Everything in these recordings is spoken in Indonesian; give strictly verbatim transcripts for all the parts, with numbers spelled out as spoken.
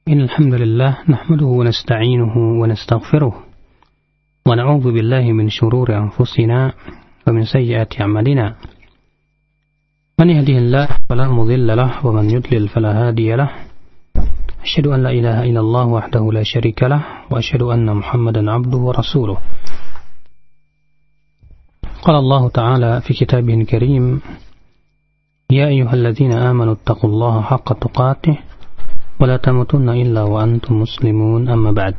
إن الحمد لله نحمده ونستعينه ونستغفره ونعوذ بالله من شرور أنفسنا ومن سيئات أعمالنا من يهده الله فلا مضل له ومن يضلل فلا هادي له أشهد أن لا إله إلا الله وحده لا شريك له وأشهد أن محمدا عبده ورسوله قال الله تعالى في كتابه الكريم يا أيها الذين آمنوا اتقوا الله حق تقاته ولا تموتن إلا وأنتم مسلمون أما بعد.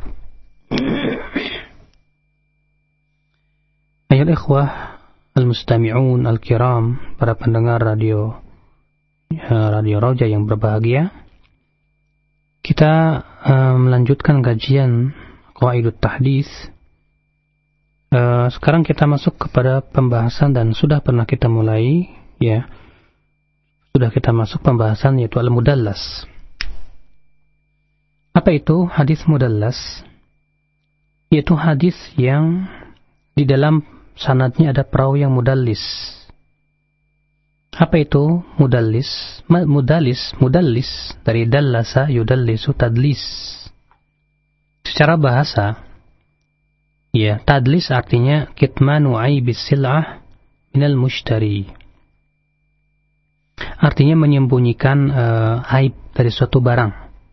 Ayat ikhwah al-mustami'un al-kiram, para pendengar radio radio Roja yang berbahagia, kita uh, melanjutkan kajian Qawaidut Tahdits. Uh, sekarang kita masuk kepada pembahasan dan sudah pernah kita mulai, ya, sudah kita masuk pembahasan yaitu al-mudallas. Apa itu hadis mudallas? Yaitu hadis yang di dalam sanadnya ada perawi yang mudallis. Apa itu mudallis? Mudallis, mudallis dari dallasa yudallisu tadlis. Secara bahasa, ya, tadlis artinya kitmanu aibis sil'ah minal mushtari. Artinya menyembunyikan uh, aib dari suatu barang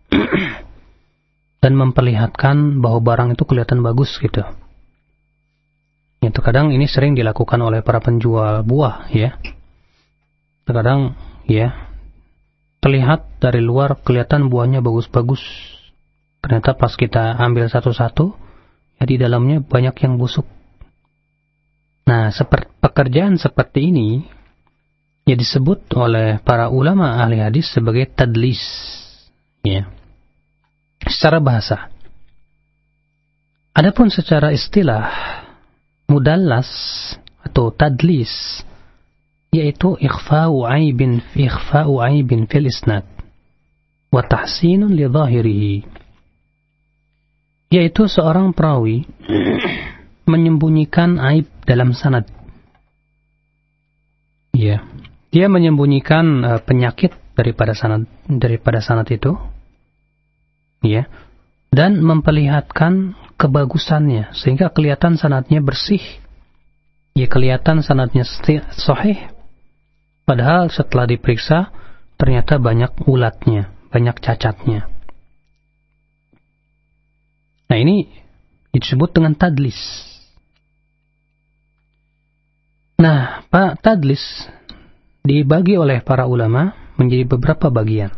dan memperlihatkan bahwa barang itu kelihatan bagus gitu. Itu kadang ini sering dilakukan oleh para penjual buah, ya. Terkadang, ya, terlihat dari luar kelihatan buahnya bagus-bagus. Ternyata pas kita ambil satu-satu, ya di dalamnya banyak yang busuk. Nah, seperti pekerjaan seperti ini, ya disebut oleh para ulama ahli hadis sebagai tadlis, ya, secara bahasa. Adapun secara istilah, mudallas atau tadlis yaitu ikhfa'u aibin fi ikhfa'u aibin fil isnad wa tahsinun li dhahirihi, yaitu seorang perawi menyembunyikan aib dalam sanad. Ya, dia menyembunyikan uh, penyakit daripada sanad daripada sanad itu, ya, dan memperlihatkan kebagusannya sehingga kelihatan sanadnya bersih, ya, kelihatan sanadnya sahih, padahal setelah diperiksa ternyata banyak ulatnya, banyak cacatnya. Nah, ini disebut dengan tadlis. Nah, Pak, tadlis dibagi oleh para ulama menjadi beberapa bagian.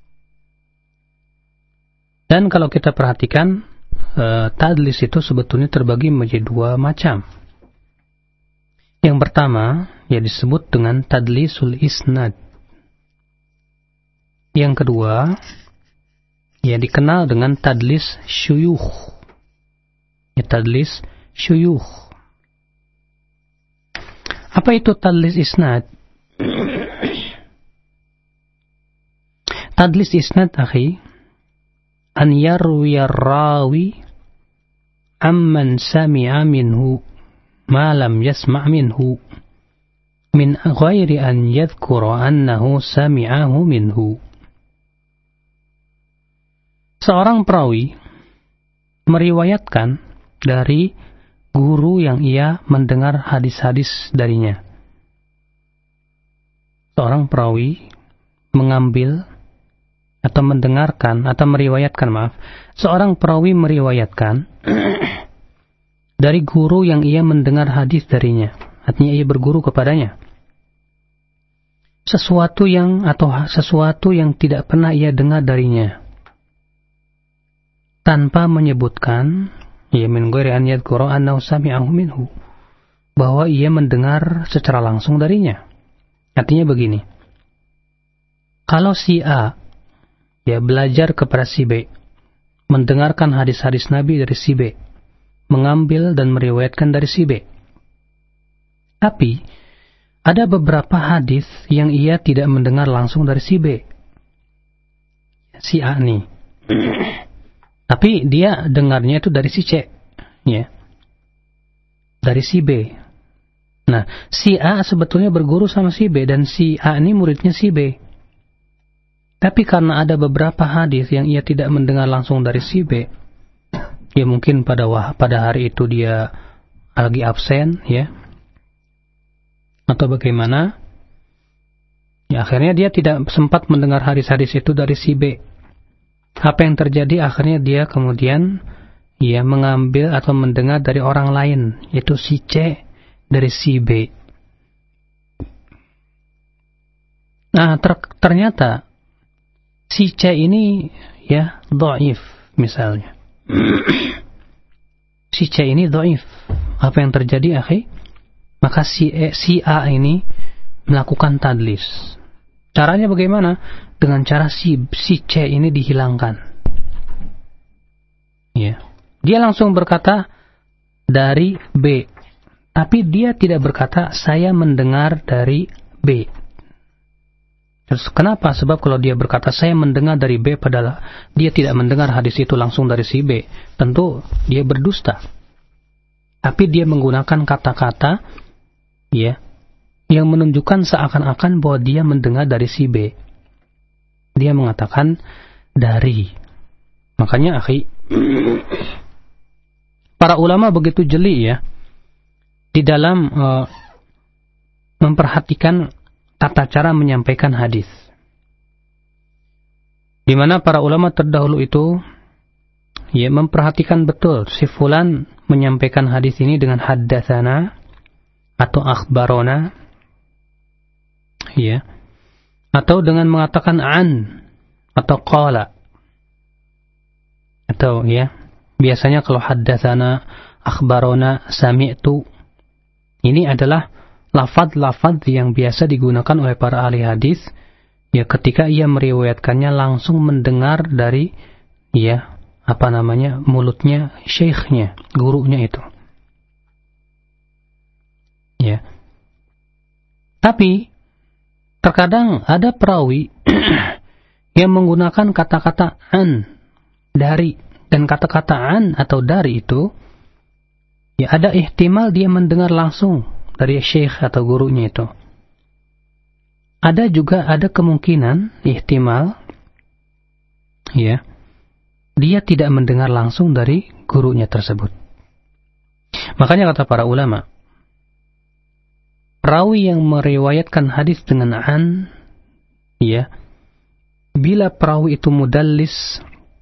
Dan kalau kita perhatikan, uh, tadlis itu sebetulnya terbagi menjadi dua macam. Yang pertama, ya, disebut dengan tadlisul isnad. Yang kedua, ya, dikenal dengan tadlis syuyukh. Ya, tadlis syuyukh. Apa itu tadlis isnad? Tadlis isnad, akhi, an yarwiya rawi amman sami'a minhu ma lam yasma' minhu min ghairi an yadhkura annahu sami'ahu minhu. Seorang perawi meriwayatkan dari guru yang ia mendengar hadis-hadis darinya. Seorang perawi mengambil atau mendengarkan atau meriwayatkan, maaf, seorang perawi meriwayatkan dari guru yang ia mendengar hadis darinya. Artinya ia berguru kepadanya sesuatu yang atau sesuatu yang tidak pernah ia dengar darinya, tanpa menyebutkan, ya, min ghairi an yadhkura annahu sami'ahu minhu, bahwa ia mendengar secara langsung darinya. Artinya begini, kalau si A, ya, belajar kepada si B, mendengarkan hadis-hadis Nabi dari si B, mengambil dan meriwayatkan dari si B. Tapi ada beberapa hadis yang ia tidak mendengar langsung dari si B, si A nih. Tapi dia dengarnya itu dari si C, ya, dari si B. Nah, si A sebetulnya berguru sama si B dan si A ini muridnya si B. Tapi karena ada beberapa hadis yang ia tidak mendengar langsung dari si B, ya mungkin pada wah, pada hari itu dia lagi absen, ya, atau bagaimana, ya akhirnya dia tidak sempat mendengar hadis-hadis itu dari si B. Apa yang terjadi? Akhirnya dia kemudian ya mengambil atau mendengar dari orang lain, yaitu si C dari si B. Nah, ter- ternyata si C ini ya dhaif misalnya. Si C ini dhaif. Apa yang terjadi, akhi? Maka si, e, si A ini melakukan tadlis. Caranya bagaimana? Dengan cara si, si C ini dihilangkan. Ya. Dia langsung berkata dari B. Tapi dia tidak berkata saya mendengar dari B. Terus kenapa? Sebab kalau dia berkata saya mendengar dari B padahal dia tidak mendengar hadis itu langsung dari si B, tentu dia berdusta. Tapi dia menggunakan kata-kata ya yang menunjukkan seakan-akan bahwa dia mendengar dari si B. Dia mengatakan dari. Makanya akhi, para ulama begitu jeli ya di dalam uh, memperhatikan tata cara menyampaikan hadis. Di mana para ulama terdahulu itu ya memperhatikan betul si fulan menyampaikan hadis ini dengan haddatsana atau akhbarona, ya, atau dengan mengatakan an atau qala, atau ya biasanya kalau haddatsana, akhbarona, sami'tu, ini adalah lafaz-lafaz yang biasa digunakan oleh para ahli hadis ya ketika ia meriwayatkannya langsung mendengar dari ya apa namanya mulutnya syekhnya, gurunya itu. Ya. Tapi terkadang ada perawi yang menggunakan kata-kata an, dari, dan kata-kata an atau dari itu ya ada ihtimal dia mendengar langsung dari syekh atau gurunya itu. Ada juga ada kemungkinan ihtimal ya dia tidak mendengar langsung dari gurunya tersebut. Makanya kata para ulama, perawi yang meriwayatkan hadis dengan an ya bila perawi itu mudallis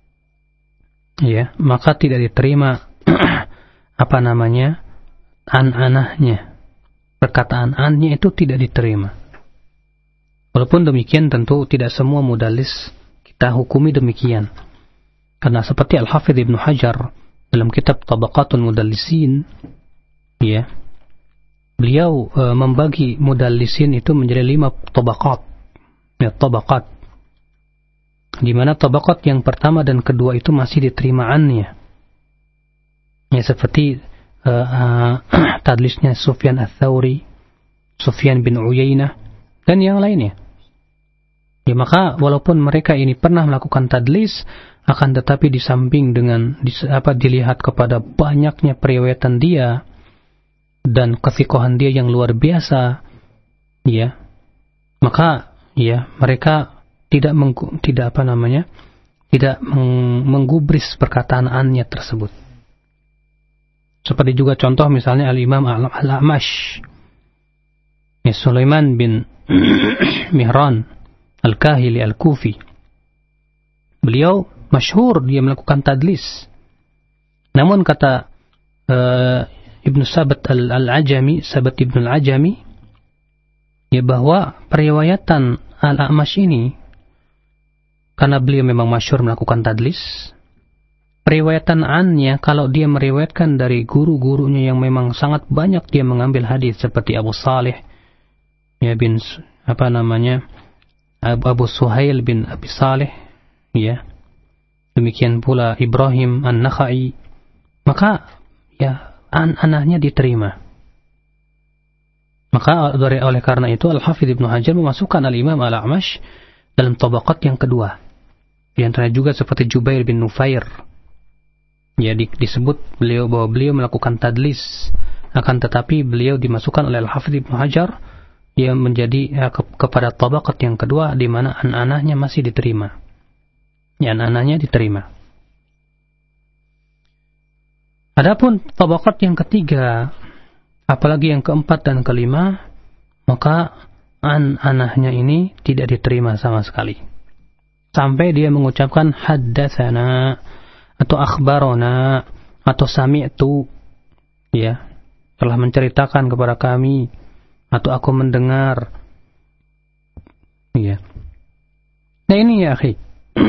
ya maka tidak diterima apa namanya an-anahnya. Perkataan an-nya itu tidak diterima. Walaupun demikian tentu tidak semua mudallis kita hukumi demikian. Karena seperti Al-Hafidh Ibnu Hajar dalam kitab Tabaqatul Mudallisin ya, beliau e, membagi mudallisin itu menjadi lima tabaqat. Ya, tabaqat. Di mana tabaqat yang pertama dan kedua itu masih diterima an-nya. Ya seperti Uh, uh, tadlisnya Sufyan Ats-Tsauri, Sufyan bin Uyainah, dan yang lainnya. Ya, maka walaupun mereka ini pernah melakukan tadlis, akan tetapi di samping dengan di, apa dilihat kepada banyaknya periwayatan dia dan kefiqahan dia yang luar biasa, ya, maka ya mereka tidak menggu, tidak apa namanya, tidak meng, menggubris perkataan an-nya tersebut. Seperti juga contoh misalnya Al-Imam Al-A'mash ya, Sulaiman bin Mihran Al-Kahili Al-Kufi. Beliau masyhur dia melakukan tadlis. Namun kata uh, Ibnu Sabat Al-Ajami, Sabat Ibnu Al-Ajami ya bahwa periwayatan Al-A'mash ini karena beliau memang masyhur melakukan tadlis, periwayatan an-nya kalau dia meriwayatkan dari guru-gurunya yang memang sangat banyak dia mengambil hadis seperti Abu Salih ya bin apa namanya Abu Suhail bin Abi Salih ya, demikian pula Ibrahim An-Nakhai, maka ya an-anahnya diterima. Maka dari oleh karena itu Al-Hafidh Ibnu Hajar memasukkan Al-Imam Al-A'mash dalam tabaqat yang kedua. Di antaranya juga seperti Jubair bin Nufair. Ya di, disebut beliau bahwa beliau melakukan tadlis, akan tetapi beliau dimasukkan oleh Al-Hafidh Ibnu Hajar ia menjadi ya, ke, kepada tabaqat yang kedua di mana an-anahnya masih diterima. Ya, an-anahnya diterima. Adapun tabaqat yang ketiga, apalagi yang keempat dan kelima, maka an-anahnya ini tidak diterima sama sekali. Sampai dia mengucapkan haddatsana atau akhbarona atau sami'tu, ya, telah menceritakan kepada kami atau aku mendengar. Ya. Nah ini ya akhi.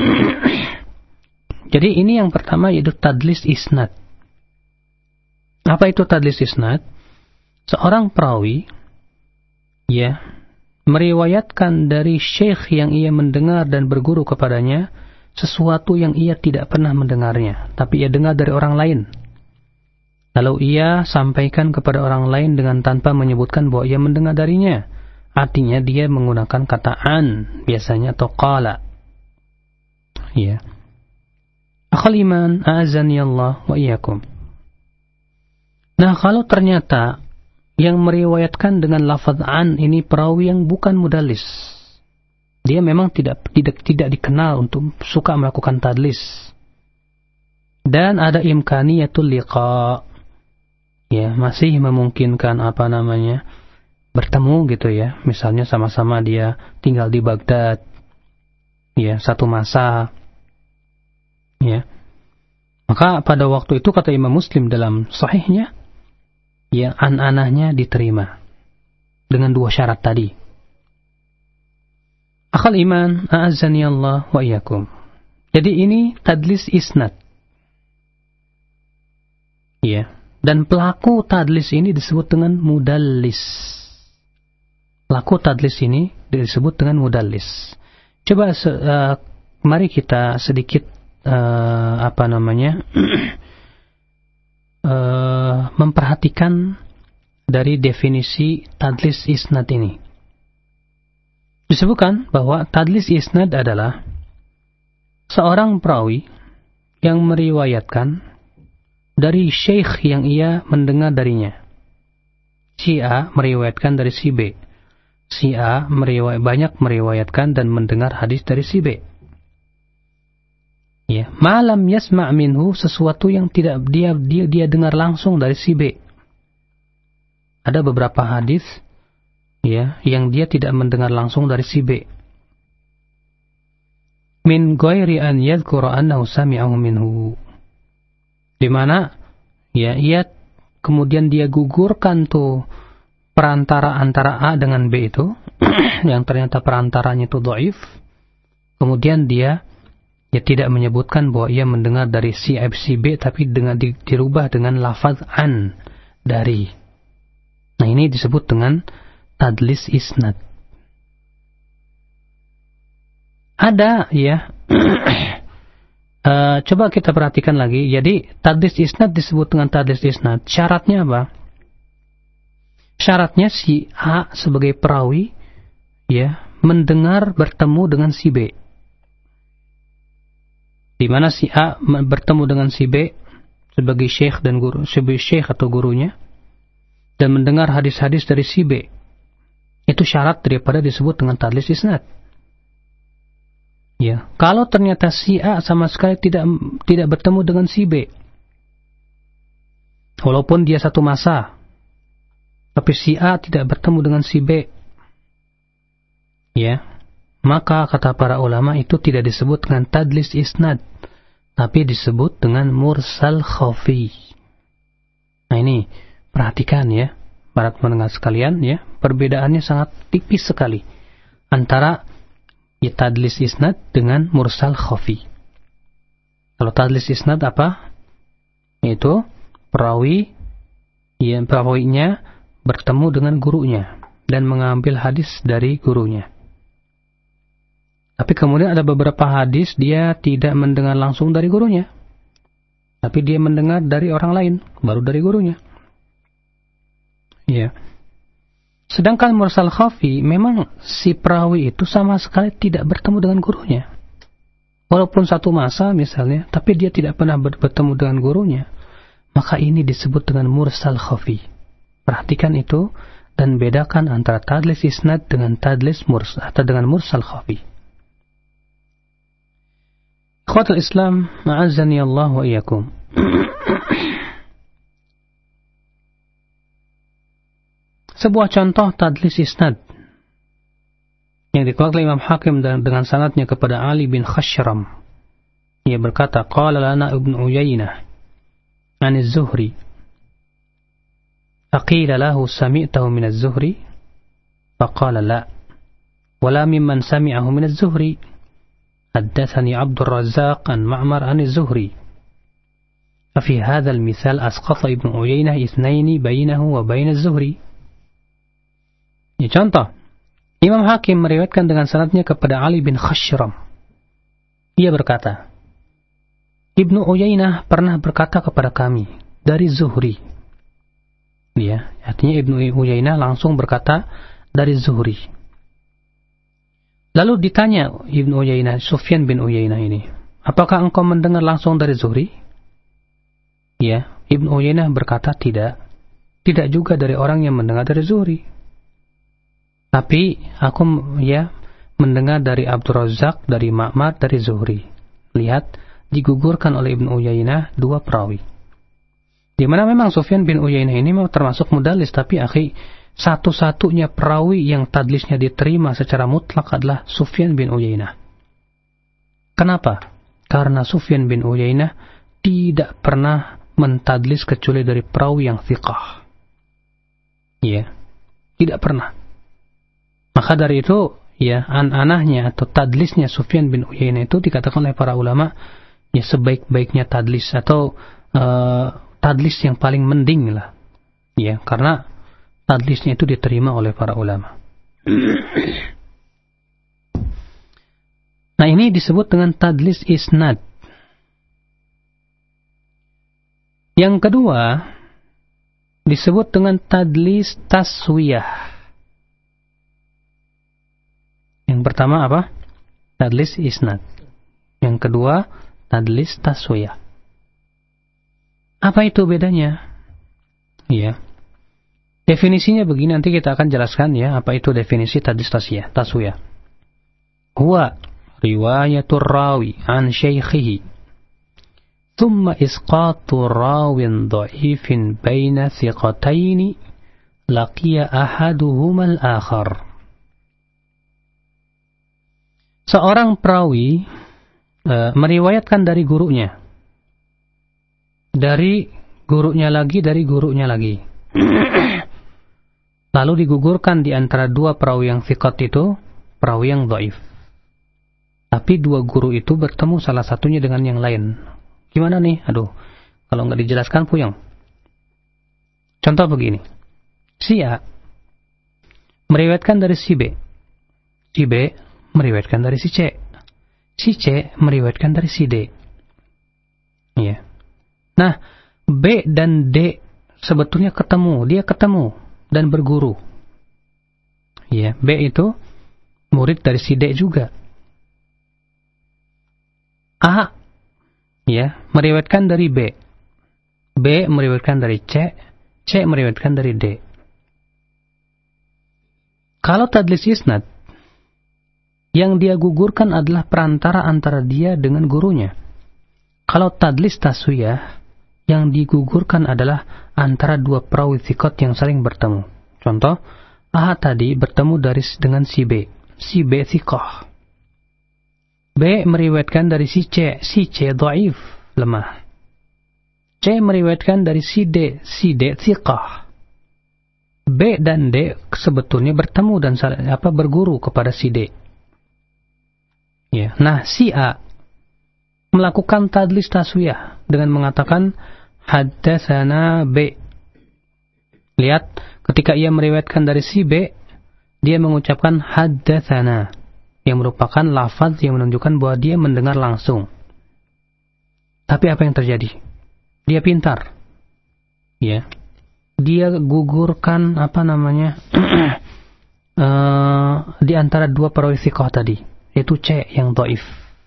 Jadi ini yang pertama yaitu tadlis isnad. Apa itu tadlis isnad? Seorang perawi ya meriwayatkan dari syekh yang ia mendengar dan berguru kepadanya sesuatu yang ia tidak pernah mendengarnya, tapi ia dengar dari orang lain. Lalu ia sampaikan kepada orang lain dengan tanpa menyebutkan bahwa ia mendengar darinya. Artinya dia menggunakan kata an biasanya atau qala. Ya. Akhal iman, a'azani Allah wa iyyakum. Nah, kalau ternyata yang meriwayatkan dengan lafaz an ini perawi yang bukan mudallis, dia memang tidak tidak tidak dikenal untuk suka melakukan tadlis, dan ada imkaniyatul liqa, ya masih memungkinkan apa namanya bertemu gitu ya, misalnya sama-sama dia tinggal di Baghdad, ya satu masa, ya maka pada waktu itu kata Imam Muslim dalam sahihnya, ya an-anahnya diterima dengan dua syarat tadi. Akhal iman, a'azzani Allah wa iyyakum. Jadi ini tadlis isnad. Ya, dan pelaku tadlis ini disebut dengan mudallis. Pelaku tadlis ini disebut dengan mudallis. Coba uh, mari kita sedikit uh, apa namanya? uh, memperhatikan dari definisi tadlis isnad ini. Disebutkan bahwa tadlis isnad adalah seorang perawi yang meriwayatkan dari syekh yang ia mendengar darinya. Si A meriwayatkan dari si B. Si A meriwayat, banyak meriwayatkan dan mendengar hadis dari si B. Ya, malam yasma' minhu, sesuatu yang tidak dia dia dia dengar langsung dari si B. Ada beberapa hadis ya, yang dia tidak mendengar langsung dari si B. Min ghairi an yadhkura annahu sami'ahu minhu. Di mana ya ia kemudian dia gugurkan tuh perantara antara A dengan B itu yang ternyata perantaranya itu dhaif. Kemudian dia ya tidak menyebutkan bahwa ia mendengar dari si A si B, tapi dengan di, dirubah dengan lafaz an dari. Nah, ini disebut dengan tadlis isnad. Ada ya. uh, coba kita perhatikan lagi. Jadi tadlis isnad disebut dengan tadlis isnad. Syaratnya apa? Syaratnya si A sebagai perawi ya mendengar bertemu dengan si B. Di mana si A bertemu dengan si B sebagai syekh dan guru, sebagai syekh atau gurunya, dan mendengar hadis-hadis dari si B. Itu syarat daripada disebut dengan tadlis isnad. Ya, kalau ternyata si A sama sekali tidak tidak bertemu dengan si B, walaupun dia satu masa, tapi si A tidak bertemu dengan si B, ya, maka kata para ulama itu tidak disebut dengan tadlis isnad, tapi disebut dengan mursal khafi. Nah ini perhatikan ya, para pendengar sekalian ya, perbedaannya sangat tipis sekali antara ya, tadlis isnad dengan mursal khafi. Kalau tadlis isnad apa? Yaitu perawi yang perawinya bertemu dengan gurunya dan mengambil hadis dari gurunya. Tapi kemudian ada beberapa hadis dia tidak mendengar langsung dari gurunya, tapi dia mendengar dari orang lain, baru dari gurunya. Ya. Sedangkan mursal khafi memang si perawi itu sama sekali tidak bertemu dengan gurunya. Walaupun satu masa misalnya, tapi dia tidak pernah bertemu dengan gurunya. Maka ini disebut dengan mursal khafi. Perhatikan itu dan bedakan antara tadlis isnad dengan tadlis mursal atau dengan mursal khafi. Ikhwatul Islam, a'azzani Allah wa iyyakum. Sebuah contoh tadlis isnad yang dikeluarkan oleh Imam Hakim dengan sanadnya kepada Ali bin Khashram. Ia berkata, qala lana Ibnu Uyainah 'an az-Zuhri. Faqila lahu sami'tahu min az-Zuhri? Faqala la. Wala mimman sami'ahu min az-Zuhri. Haddathani Abdul Razzaq an Ma'mar an az-Zuhri. Fafi hadzal mithal asqata Ibnu Uyainah itsnaini bainahu wa bain az-Zuhri. Ini contoh. Imam Hakim meriwayatkan dengan sanadnya kepada Ali bin Khashram. Ia berkata, Ibnu Uyainah pernah berkata kepada kami dari Zuhri. Ya, artinya Ibnu Uyainah langsung berkata dari Zuhri. Lalu ditanya Ibnu Uyainah, Sufyan bin Uyainah ini, apakah engkau mendengar langsung dari Zuhri? Ya, Ibnu Uyainah berkata tidak. Tidak juga dari orang yang mendengar dari Zuhri. Tapi aku ya mendengar dari Abdul Razzaq, dari Ma'mar, dari Zuhri. Lihat, digugurkan oleh Ibnu Uyainah dua perawi. Di mana memang Sufyan bin Uyainah ini memang termasuk mudallis, tapi akhi, satu-satunya perawi yang tadlisnya diterima secara mutlak adalah Sufyan bin Uyainah. Kenapa? Karena Sufyan bin Uyainah tidak pernah mentadlis kecuali dari perawi yang thiqah. Ya, tidak pernah. Maka dari itu, ya, an-anahnya atau tadlisnya Sufyan bin Uyainah itu dikatakan oleh para ulama, ya, sebaik-baiknya tadlis atau uh, tadlis yang paling mending lah. Ya, karena tadlisnya itu diterima oleh para ulama. Nah, ini disebut dengan tadlis isnad. Yang kedua, disebut dengan tadlis taswiyah. Yang pertama apa? Tadlis isnad. Yang kedua, tadlis taswiyah. Apa itu bedanya? Ya. Definisinya begini, nanti kita akan jelaskan ya, apa itu definisi tadlis taswiyah. Taswiyah. Huwa riwayatur rawi an syaikhihi thumma isqatu rawin dha'ifin baina thiqataini laqiya ahaduhuma al-akhar. Seorang perawi e, meriwayatkan dari gurunya, dari gurunya lagi, dari gurunya lagi. Lalu digugurkan di antara dua perawi yang thiqat itu, perawi yang dhaif. Tapi dua guru itu bertemu salah satunya dengan yang lain. Gimana nih? Aduh, kalau nggak dijelaskan puyeng. Contoh begini. Si A meriwayatkan dari si B. Si B meriwayatkan dari si C. Si C meriwayatkan dari si D. Ya. Nah, B dan D sebetulnya ketemu, dia ketemu dan berguru. Ya, B itu murid dari si D juga. A ya, meriwayatkan dari B. B meriwayatkan dari C, C meriwayatkan dari D. Kalau tadlis isnad, yang dia gugurkan adalah perantara antara dia dengan gurunya. Kalau tadlis taswiyah, yang digugurkan adalah antara dua perawi thiqat yang saling bertemu. Contoh, A tadi bertemu dari dengan si B. Si B thiqah. B meriwayatkan dari si C. Si C dhaif, lemah. C meriwayatkan dari si D. Si D thiqah. B dan D sebetulnya bertemu dan apa berguru kepada si D. Ya. Nah, si A melakukan tadlis taswiyah dengan mengatakan haddatsana B. Lihat, ketika ia meriwayatkan dari si B, dia mengucapkan haddatsana, yang merupakan lafaz yang menunjukkan bahwa dia mendengar langsung. Tapi apa yang terjadi? Dia pintar. Ya. Dia gugurkan apa namanya? uh, di antara dua perawi thiqah tadi, yaitu C yang dhaif.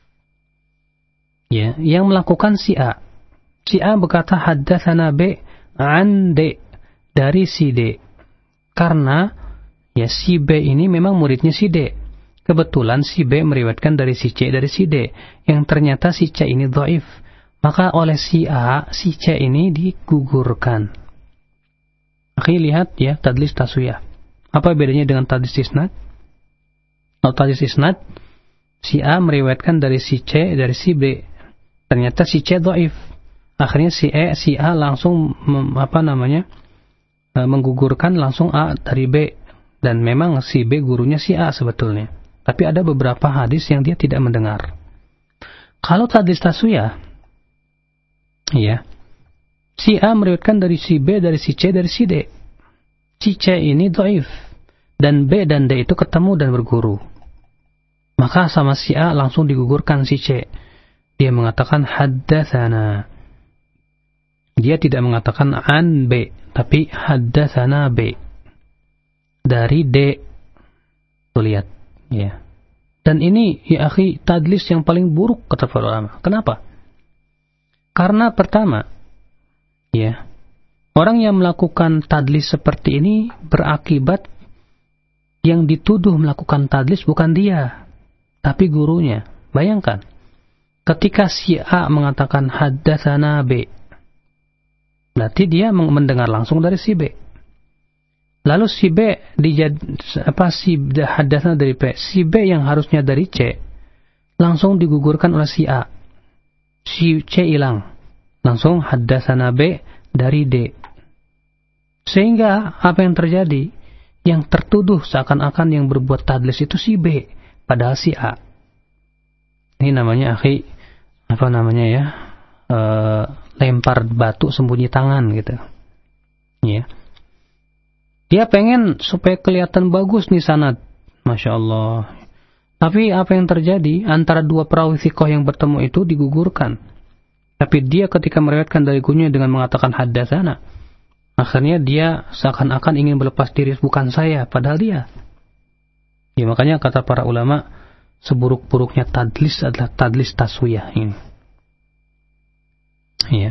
Ya, yang melakukan si A. Si A berkata haddatsana B an D, dari si D. Karena ya si B ini memang muridnya si D. Kebetulan si B meriwayatkan dari si C dari si D, yang ternyata si C ini dhaif. Maka oleh si A, si C ini digugurkan. Akhi, lihat ya, tadlis taswiyah. Apa bedanya dengan tadlis isnad? Kalau tadlis isnad, si A meriwayatkan dari si C dari si B. Ternyata si C dhaif. Akhirnya si E, si A langsung mem, apa namanya? menggugurkan langsung A dari B. Dan memang si B gurunya si A sebetulnya. Tapi ada beberapa hadis yang dia tidak mendengar. Kalau tadlis taswiyah, ya, si A meriwayatkan dari si B, dari si C, dari si D. Si C ini dhaif. Dan B dan D itu ketemu dan berguru. Maka sama si A langsung digugurkan si C. Dia mengatakan haddatsana. Dia tidak mengatakan an B, tapi haddatsana B. Dari D. Tuh lihat, ya. Dan ini ya akhi tadlis yang paling buruk kata para ulama. Kenapa? Karena pertama, ya, orang yang melakukan tadlis seperti ini berakibat yang dituduh melakukan tadlis bukan dia, tapi gurunya. Bayangkan, ketika si A mengatakan haddatsana B, berarti dia mendengar langsung dari si B. Lalu si B dijad, apa si haddatsana dari B, si B yang harusnya dari C langsung digugurkan oleh si A. Si C hilang, langsung haddatsana B dari D. Sehingga apa yang terjadi? Yang tertuduh seakan-akan yang berbuat tadlis itu si B, padahal si A. Ini namanya akhi, apa namanya ya? E, lempar batu sembunyi tangan gitu. Ya. Dia pengen supaya kelihatan bagus nih sanad. Masya Allah. Tapi apa yang terjadi? Antara dua perawi thiqah yang bertemu itu digugurkan. Tapi dia ketika meriwayatkan dari gurunya dengan mengatakan haddatsana, akhirnya dia seakan-akan ingin berlepas diri, bukan saya, padahal dia. Ya makanya kata para ulama, seburuk-buruknya tadlis adalah tadlis taswiyah ini. Ya.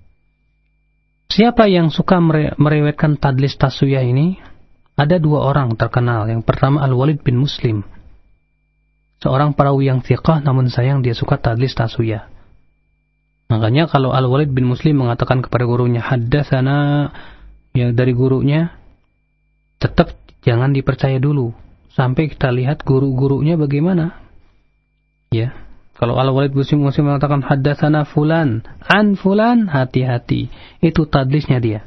Siapa yang suka meriwayatkan tadlis taswiyah ini? Ada dua orang terkenal. Yang pertama Al-Walid bin Muslim. Seorang perawi yang thiqah namun sayang dia suka tadlis taswiyah. Makanya kalau Al-Walid bin Muslim mengatakan kepada gurunya haddatsana yang dari gurunya, tetap jangan dipercaya dulu sampai kita lihat guru-gurunya bagaimana. Ya. Kalau Al-Walid bin Muslim mengatakan haddatsana fulan an fulan, hati-hati. Itu tadlisnya dia.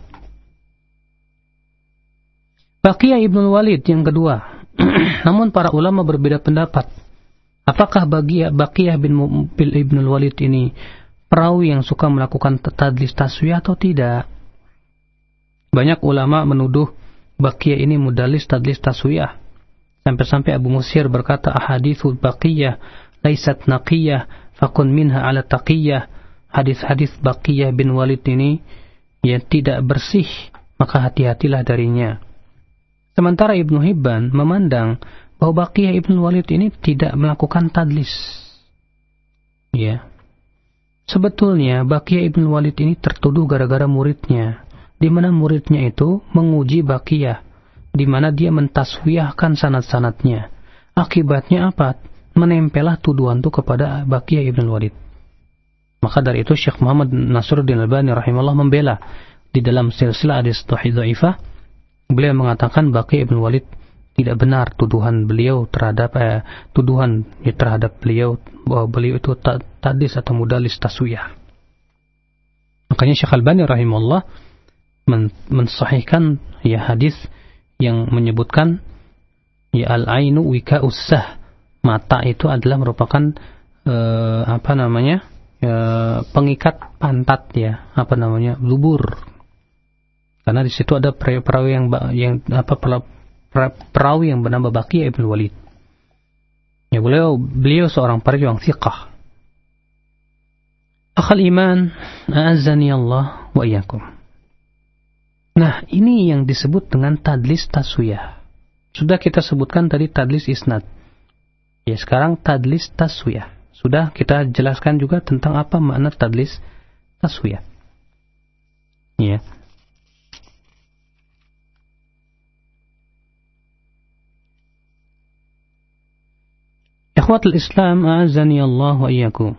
Baqiyah Ibnul Walid yang kedua. Namun para ulama berbeda pendapat. Apakah Baqiyah Baqiyah bin Ibnul Walid ini perawi yang suka melakukan tadlis taswiyah atau tidak? Banyak ulama menuduh Baqiyah ini mudallis tadlis taswiyah. Sampai-sampai Abu Musir berkata ahaditsul Baqiyah laisat naqiyah fakun minha ala taqiyah. Hadis-hadis Baqiyah bin Walid ini yang tidak bersih, maka hati-hatilah darinya. Sementara Ibnu Hibban memandang bahwa Baqiyah ibn Walid ini tidak melakukan tadlis. Ya. Sebetulnya Baqiyah ibn Walid ini tertuduh gara-gara muridnya, di mana muridnya itu menguji Baqiyah, di mana dia mentaswiyahkan sanad-sanadnya. Akibatnya apa? Menempelah tuduhan itu kepada Baqiyah ibn Walid. Maka dari itu Syekh Muhammad Nasruddin Albani rahimahullah membela di dalam silsilah hadits dhaifah. Beliau mengatakan Baqiyah ibn Walid tidak benar tuduhan beliau terhadap eh, tuduhan ya, terhadap beliau bahwa beliau itu tadlis atau mudallis taswiyah. Makanya Syekh Albani rahimahullah men mensahihkan ya hadis yang menyebutkan ya al-ainu wika'us sah. Mata itu adalah merupakan eh, apa namanya? Eh, pengikat pantat ya, apa namanya? Lubur. Karena di situ ada perawi yang yang apa perawi yang bernama Baqiyah ibn Walid. Ya beliau beliau seorang perawi yang thiqah. Akhal iman, a'azzani Allah wa iyyakum. Nah, ini yang disebut dengan tadlis taswiyah. Sudah kita sebutkan tadi tadlis isnad. Ya, sekarang tadlis taswiyah. Sudah kita jelaskan juga tentang apa makna tadlis taswiyah. Ya. Ikhwatul Islam, a'azzani Allah wa iyyakum.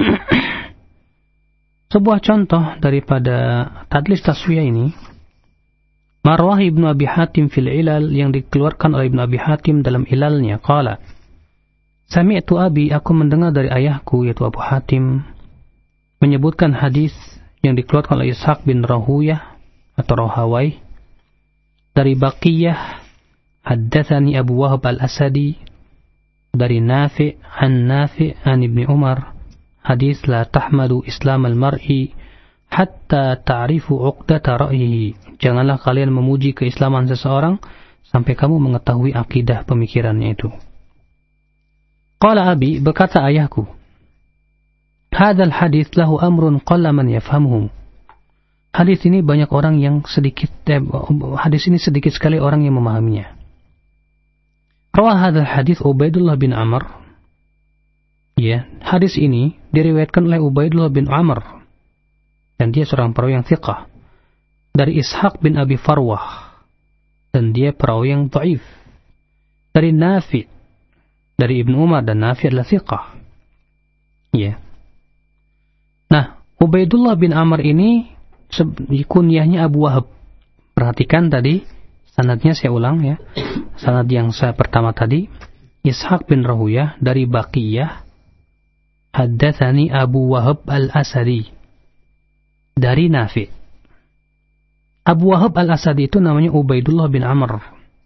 Sebuah contoh daripada tadlis taswiyah ini, Marwah Ibnu Abi Hatim fil Ilal, yang dikeluarkan oleh Ibnu Abi Hatim dalam Ilalnya, qala, sami'tu abi, aku mendengar dari ayahku yaitu Abu Hatim menyebutkan hadis yang dikeluarkan oleh Ishaq bin Rahuyah atau Rahawai dari Baqiyah, haddatsani Abu Wahab al-Asadi dari Nafi' an Nafi' an Ibnu Umar, hadis la tahmadu islam al-mar'i hatta ta'rifu 'uqdata ra'yihi. Janganlah kalian memuji keislaman seseorang sampai kamu mengetahui akidah pemikirannya itu. Qala abi, berkata ayahku, hadzal hadis lahu amrun qalla man yafhamuhu. Hadis ini banyak orang yang sedikit eh, hadis ini sedikit sekali orang yang memahaminya. Rawah hadzal hadis Ubaidullah bin Amr. Ya, hadis ini diriwayatkan oleh Ubaidullah bin Amr dan dia seorang perawi yang thiqah, dari Ishaq bin Abi Farwah dan dia perawi yang dhaif, dari Nafi' dari Ibnu Umar, dan Nafi' adalah thiqah. Ya. Nah, Ubaidullah bin Amr ini kunyahnya Abu Wahab. Perhatikan tadi sanadnya, saya ulang ya. Sanad yang saya pertama tadi, Ishaq bin Rahuyah dari Baqiyah, haddatsani Abu Wahab al-Asadi dari Nafi'. Abu Wahab al-Asadi itu namanya Ubaidullah bin Amr.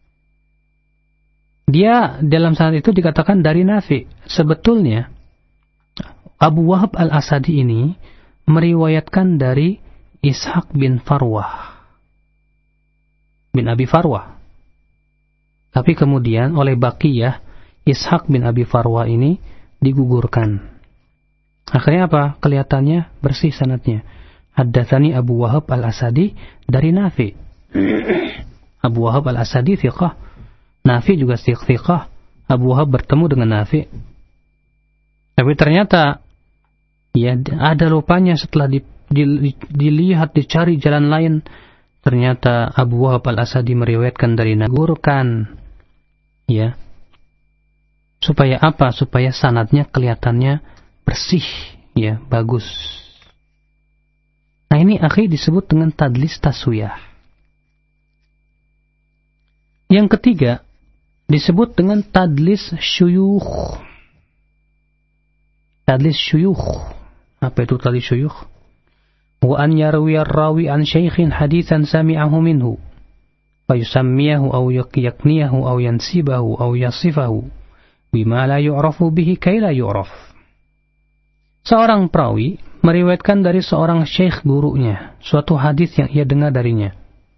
Dia dalam sanad itu dikatakan dari Nafi'. Sebetulnya Abu Wahab al-Asadi ini meriwayatkan dari Ishaq bin Farwah bin Abi Farwah. Tapi kemudian oleh Baqiyah, Ishaq bin Abi Farwah ini digugurkan. Akhirnya apa? Kelihatannya bersih sanadnya. Haddatsani Abu Wahab al-Asadi dari Nafi'. Abu Wahab al-Asadi thiqah, Nafi' juga thiqah. Abu Wahab bertemu dengan Nafi'. Tapi ternyata ya ada rupanya setelah di, di, dilihat, dicari jalan lain, ternyata Abu Wahab al-Asadi meriwayatkan dari Nagurkan. Ya. Supaya apa? Supaya sanadnya kelihatannya bersih, ya, bagus. Nah, ini akhi disebut dengan tadlis taswiyah. Yang ketiga disebut dengan tadlis syuyukh. Tadlis syuyukh. Apa itu tadlis syuyukh? Wa an yarwi ar-rawi an syaikhin haditsan sami'ahu minhu fa yusammiyahu aw yakniyahu aw yansibahu aw yasifahu bima la yu'rafu bihi kay la yu'raf. Seorang perawi meriwayatkan dari seorang syekh gurunya suatu hadis yang ia dengar darinya.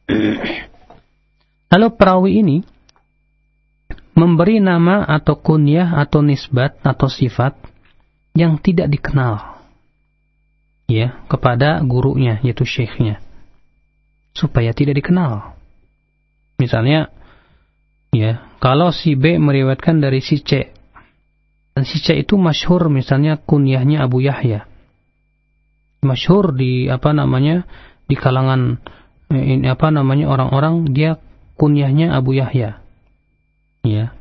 Lalu perawi ini memberi nama atau kunyah atau nisbat atau sifat yang tidak dikenal, ya, kepada gurunya, yaitu syekhnya, supaya tidak dikenal. Misalnya, ya, kalau si B meriwayatkan dari si C, dan si C itu masyhur, misalnya kunyahnya Abu Yahya, masyhur di apa namanya di kalangan ini apa namanya orang-orang, dia kunyahnya Abu Yahya, ya,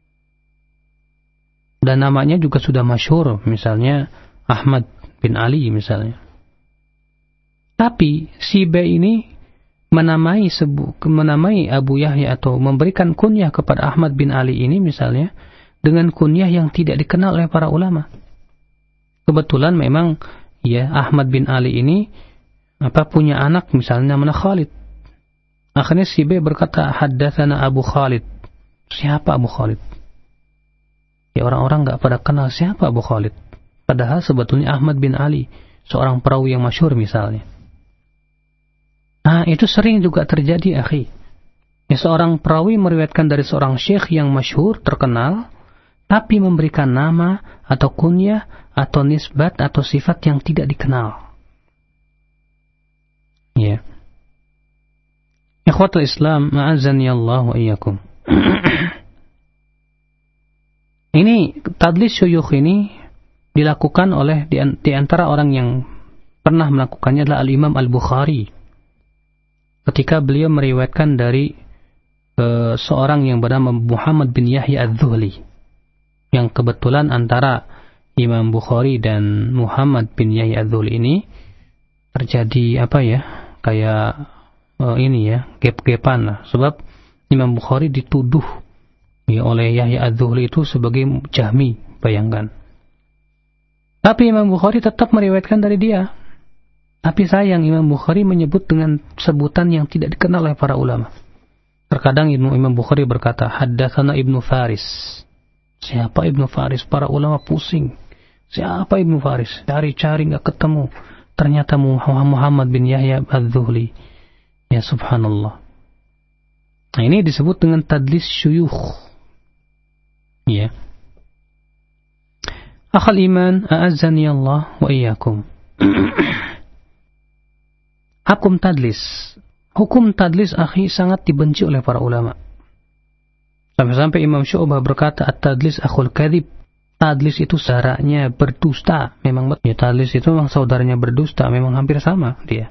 dan namanya juga sudah masyhur, misalnya Ahmad bin Ali misalnya. Tapi si B ini menamai sebu, menamai Abu Yahya atau memberikan kunyah kepada Ahmad bin Ali ini misalnya dengan kunyah yang tidak dikenal oleh para ulama. Kebetulan memang ya Ahmad bin Ali ini apa punya anak misalnya namanya Khalid. Akhirnya si B berkata, haddatsana Abu Khalid. Siapa Abu Khalid? Ya orang-orang enggak pada kenal siapa Abu Khalid. Padahal sebetulnya Ahmad bin Ali seorang perawi yang masyhur misalnya. Nah, itu sering juga terjadi, akhi. Ya, seorang perawi meriwayatkan dari seorang syekh yang masyhur, terkenal, tapi memberikan nama atau kunyah atau nisbat atau sifat yang tidak dikenal. Ya. Ikhwatul Islam, ma'azani Allah wa iyyakum. Ini tadlis syuyukh ini dilakukan oleh di, di antara orang yang pernah melakukannya adalah Al-Imam Al-Bukhari. Ketika beliau meriwayatkan dari uh, seorang yang bernama Muhammad bin Yahya Az-Zuhli. yang kebetulan antara Imam Bukhari dan Muhammad bin Yahya Az-Zuhli ini terjadi apa ya, kayak uh, ini ya, gap-gapan lah. Sebab Imam Bukhari dituduh ya, oleh Yahya Az-Zuhli itu sebagai Jahmi, bayangkan. Tapi Imam Bukhari tetap meriwayatkan dari dia. Tapi sayang, Imam Bukhari menyebut dengan sebutan yang tidak dikenal oleh para ulama. Terkadang Imam Bukhari berkata, haddatsana Ibnu Faris. Siapa Ibnu Faris? Para ulama pusing. Siapa Ibnu Faris? Cari-cari nggak ketemu. Ternyata Muhammad bin Yahya Az-Zuhli. Ya subhanallah. Nah, ini disebut dengan tadlis syuyukh. Ya. Akhal iman, a'azzani Allah wa iyyakum. Hukum tadlis. Hukum tadlis akhi sangat dibenci oleh para ulama. Sampai-sampai Imam Syu'bah berkata, at-tadlis akhul kadhib. Tadlis itu saudaranya berdusta. Memang ya, tadlis itu memang saudaranya berdusta. Memang hampir sama dia.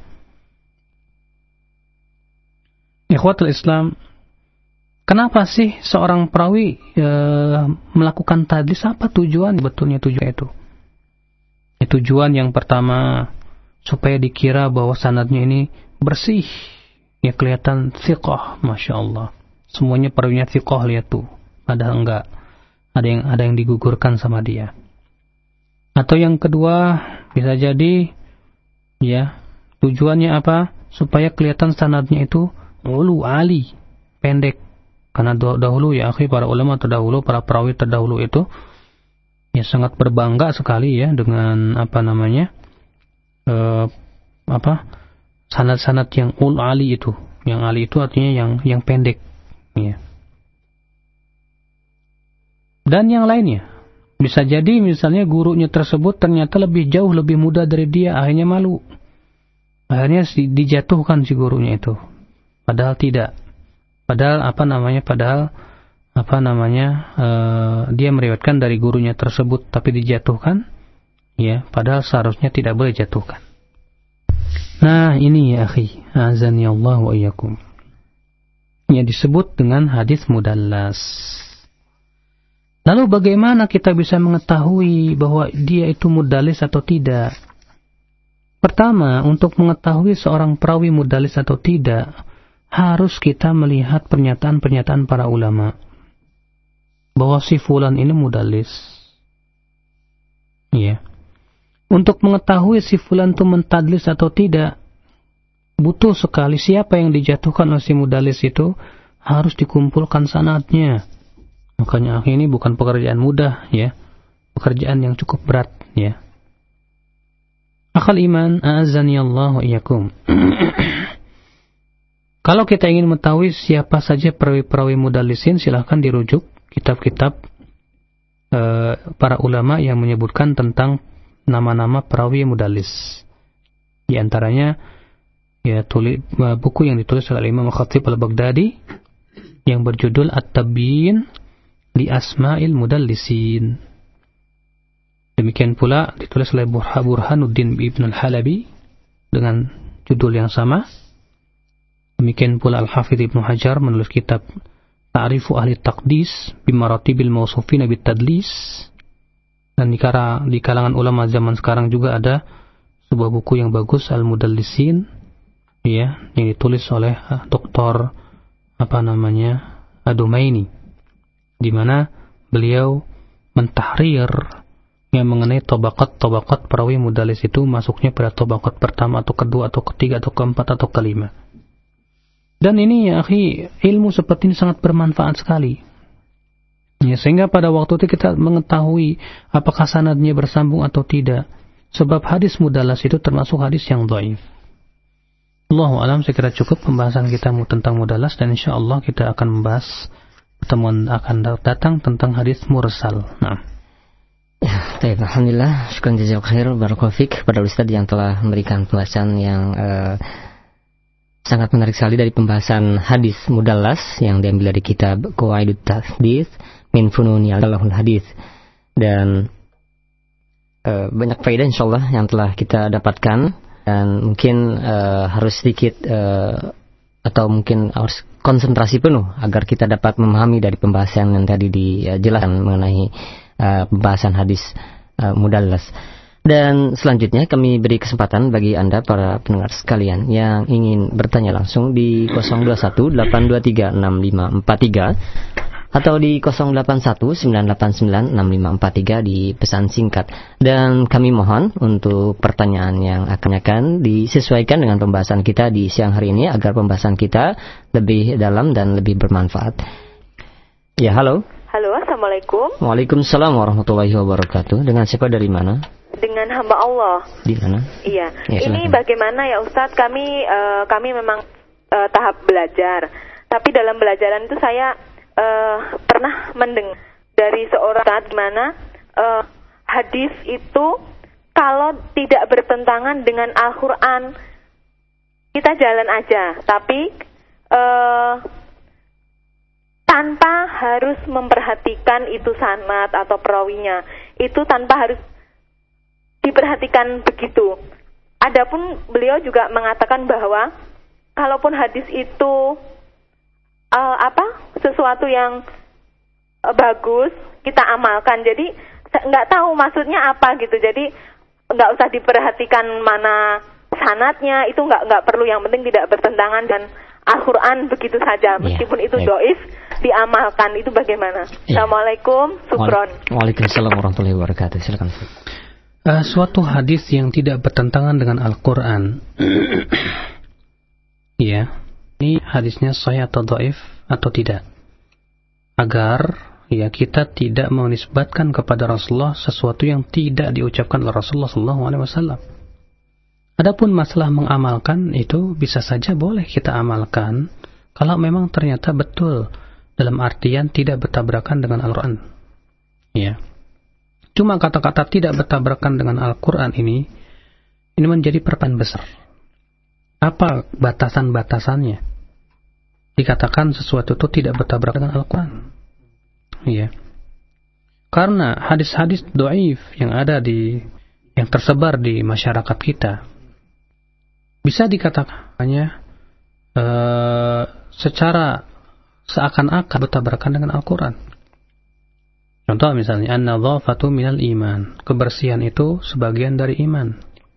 Ikhwatul Islam, kenapa sih seorang perawi e, melakukan tadlis? Apa tujuan betulnya tujuan itu? Ya, tujuan yang pertama, supaya dikira bahwa sanadnya ini bersih. Ya, kelihatan thiqah, Masya Allah. Semuanya perawinya thiqah, lihat tuh. Padahal enggak. Ada yang ada yang digugurkan sama dia. Atau yang kedua, bisa jadi ya, tujuannya apa? Supaya kelihatan sanadnya itu ulu ali, pendek. Karena dahulu ya akhi, para ulama terdahulu, para perawi terdahulu itu ya sangat berbangga sekali ya dengan apa namanya? Uh, apa? Sanad-sanad yang ul ali itu. Yang ali itu artinya yang yang pendek. Ya. Dan yang lainnya. Bisa jadi misalnya gurunya tersebut ternyata lebih jauh, lebih muda dari dia, akhirnya malu. Akhirnya si, dijatuhkan si gurunya itu. Padahal tidak. Padahal apa namanya? Padahal apa namanya? Uh, dia meriwayatkan dari gurunya tersebut tapi dijatuhkan. Ya, padahal seharusnya tidak boleh jatuhkan. Nah, ini ya akhi, azani Allah wa iyyakum. Yang disebut dengan hadis mudallas. Lalu bagaimana kita bisa mengetahui bahwa dia itu mudallis atau tidak? Pertama, untuk mengetahui seorang perawi mudallis atau tidak, harus kita melihat pernyataan-pernyataan para ulama. Bahwa si fulan ini mudallis. Iya. Untuk mengetahui si fulan itu mentadlis atau tidak, butuh sekali siapa yang dijatuhkan oleh si mudallis itu, harus dikumpulkan sanadnya. Makanya ini bukan pekerjaan mudah ya. Pekerjaan yang cukup berat ya. Akhal iman, a'azzani Allah wa iyyakum. Kalau kita ingin mengetahui siapa saja perawi-perawi mudallisin, silahkan dirujuk kitab-kitab uh, para ulama yang menyebutkan tentang nama-nama perawi mudallis. Di antaranya ya tulis uh, buku yang ditulis oleh Imam Khatib Al-Baghdadi yang berjudul At-Tabyin li Asma'il Mudallisin. Demikian pula ditulis oleh Burhanuddin Ibn Al-Halabi dengan judul yang sama. Demikian pula Al-Hafidh Ibn Hajar menulis kitab Ta'rifu Ahli Taqdis Bimaratibil Mawsufina Bitadlis. Dan di, kara, di kalangan ulama zaman sekarang juga ada sebuah buku yang bagus, Al-Mudallisin ya, yang ditulis oleh Doktor apa namanya Ad-Dumaini, di mana beliau mentahrir yang mengenai tabaqat-tabaqat perawi mudallis itu, masuknya pada tabaqat pertama atau kedua atau ketiga atau keempat atau kelima. Dan ini ya akhi, ilmu seperti ini sangat bermanfaat sekali. Ya, sehingga pada waktu itu kita mengetahui apakah sanadnya bersambung atau tidak. Sebab hadis mudallas itu termasuk hadis yang dhaif. Allahu a'lam, saya kira cukup pembahasan kita tentang mudallas, dan insyaallah kita akan membahas pertemuan akan datang tentang hadis mursal. Nah. Ya, baik, alhamdulillah, syukran jazakallahu khair, barakallahu fik kepada Ustaz yang telah memberikan pembahasan yang uh, sangat menarik sekali dari pembahasan hadis mudallas yang diambil dari kitab Qawaidut Tahdzits min Fununi al-Lahul Hadits. Dan uh, banyak faedah insyaallah yang telah kita dapatkan, dan mungkin uh, harus sedikit uh, atau mungkin harus konsentrasi penuh agar kita dapat memahami dari pembahasan yang tadi dijelaskan mengenai uh, pembahasan hadis uh, mudallas. Dan selanjutnya kami beri kesempatan bagi Anda para pendengar sekalian yang ingin bertanya langsung di nol dua satu delapan dua tiga enam lima empat tiga atau di nol delapan satu sembilan delapan sembilan enam lima empat tiga di pesan singkat. Dan kami mohon untuk pertanyaan yang akan akan disesuaikan dengan pembahasan kita di siang hari ini agar pembahasan kita lebih dalam dan lebih bermanfaat. Ya, halo. Halo, Assalamualaikum. Waalaikumsalam warahmatullahi wabarakatuh. Dengan siapa, dari mana? Dengan hamba Allah. Di mana? Iya. Ya, ini bagaimana ya Ustadz? Kami uh, kami memang uh, tahap belajar. Tapi dalam belajaran itu saya uh, pernah mendengar dari seorang Ustadz gimana uh, hadis itu kalau tidak bertentangan dengan Al-Quran kita jalan aja. Tapi uh, tanpa harus memperhatikan itu sanad atau perawinya. Itu tanpa harus diperhatikan begitu. Adapun beliau juga mengatakan bahwa kalaupun hadis itu uh, apa sesuatu yang uh, bagus kita amalkan. Jadi nggak tahu maksudnya apa gitu. Jadi nggak usah diperhatikan mana sanadnya, itu nggak nggak perlu. Yang penting tidak bertentangan dan Al-Quran begitu saja. Meskipun yeah, itu yeah. doif diamalkan. Itu bagaimana? Yeah. Assalamualaikum. Sukron. Waalaikumsalam warahmatullahi wabarakatuh. Silakan. Uh, suatu hadis yang tidak bertentangan dengan Al-Quran, ya, ini hadisnya sahih atau dhaif atau tidak, agar ya kita tidak menisbatkan kepada Rasulullah sesuatu yang tidak diucapkan oleh Rasulullah Sallallahu Alaihi Wasallam. Adapun masalah mengamalkan itu bisa saja boleh kita amalkan kalau memang ternyata betul dalam artian tidak bertabrakan dengan Al-Quran, ya. Cuma kata-kata tidak bertabrakan dengan Al-Quran ini, ini menjadi pertanyaan besar. Apa batasan-batasannya? Dikatakan sesuatu itu tidak bertabrakan dengan Al-Quran. Iya. Karena hadis-hadis dhaif yang ada di, yang tersebar di masyarakat kita, bisa dikatakan hanya uh, secara seakan-akan bertabrakan dengan Al-Quran. Contoh misalnya, an-nadhafatu minal iman. Kebersihan itu sebagian dari iman.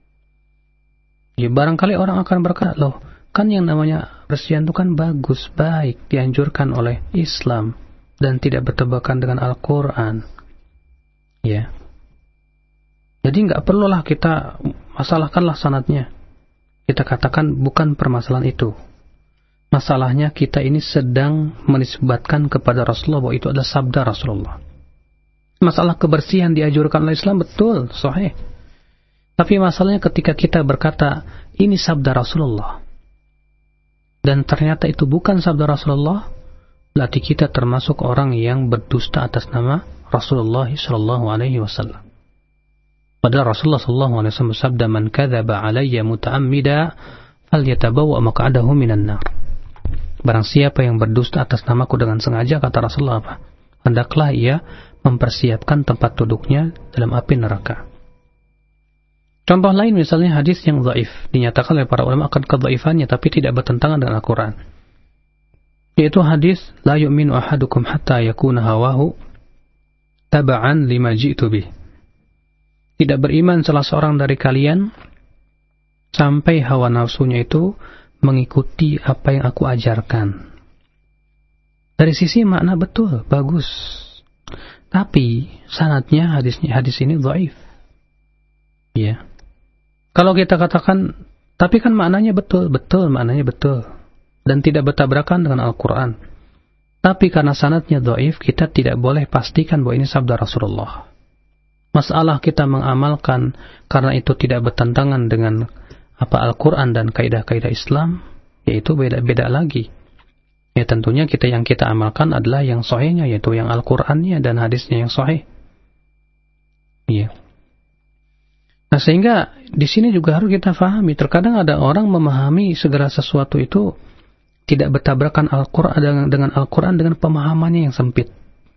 Ya, barangkali orang akan berkata, loh, kan yang namanya kebersihan itu kan bagus, baik, dianjurkan oleh Islam dan tidak bertabrakan dengan Al-Quran. Ya. Jadi nggak perlulah kita masalahkanlah sanadnya. Kita katakan bukan permasalahan itu. Masalahnya kita ini sedang menisbatkan kepada Rasulullah bahwa itu adalah sabda Rasulullah. Masalah kebersihan dianjurkan oleh Islam, betul, sahih. Tapi masalahnya ketika kita berkata, ini sabda Rasulullah, dan ternyata itu bukan sabda Rasulullah, berarti kita termasuk orang yang berdusta atas nama Rasulullah Sallallahu Alaihi Wasallam. Padahal Rasulullah Sallallahu Alaihi Wasallam bersabda, man kadzaba alayya muta'ammida falyatabawwa maq'adahu minan nar. Barang siapa yang berdusta atas namaku dengan sengaja, kata Rasulullah apa? Hendaklah ia mempersiapkan tempat duduknya dalam api neraka. Contoh lain misalnya hadis yang dhaif, dinyatakan oleh para ulama akan kedhaifannya tapi tidak bertentangan dengan Al-Quran. Yaitu hadis la yu'minu ahadukum hatta yakuna hawahu taba'an lima ji'tu bih. Tidak beriman salah seorang dari kalian sampai hawa nafsunya itu mengikuti apa yang aku ajarkan. Dari sisi makna betul, bagus. Tapi sanadnya hadisnya hadis ini dhaif. Ya. Kalau kita katakan, tapi kan maknanya betul, betul maknanya betul dan tidak bertabrakan dengan Al-Qur'an. Tapi karena sanadnya dhaif, kita tidak boleh pastikan bahwa ini sabda Rasulullah. Masalah kita mengamalkan karena itu tidak bertentangan dengan apa Al-Qur'an dan kaidah-kaidah Islam, yaitu beda-beda lagi. Ya tentunya kita yang kita amalkan adalah yang sahihnya, yaitu yang Al-Qur'annya dan hadisnya yang sahih. Iya. Nah sehingga di sini juga harus kita fahami. Terkadang ada orang memahami segala sesuatu itu tidak bertabrakan Al-Qur'an dengan, dengan Al-Qur'an dengan pemahamannya yang sempit.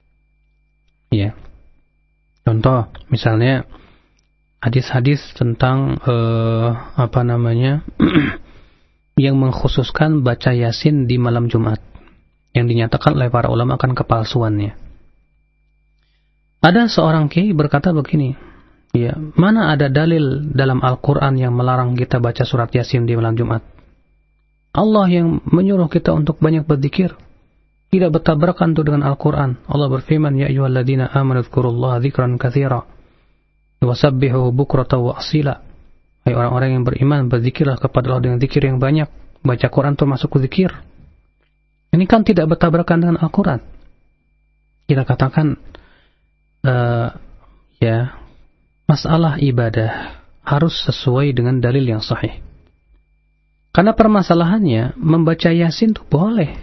Iya. Contoh misalnya hadis-hadis tentang eh, apa namanya yang mengkhususkan baca Yasin di malam Jumat, yang dinyatakan oleh para ulama akan kepalsuannya. Ada seorang kiai berkata begini, ya, mana ada dalil dalam Al-Quran yang melarang kita baca surat Yasin di malam Jumat? Allah yang menyuruh kita untuk banyak berzikir. Tidak bertabrakan itu dengan Al-Quran. Allah berfirman, ya ayyuhalladzina amanu dzkurullaha dzikran katsira wasabbihuhu bukratan wa asila. Hai orang-orang yang beriman, berzikirlah kepada Allah dengan zikir yang banyak. Baca Quran termasuk zikir. Ini kan tidak bertabrakan dengan Al-Quran. Kita katakan, uh, ya, masalah ibadah harus sesuai dengan dalil yang sahih. Karena permasalahannya, membaca Yasin itu boleh.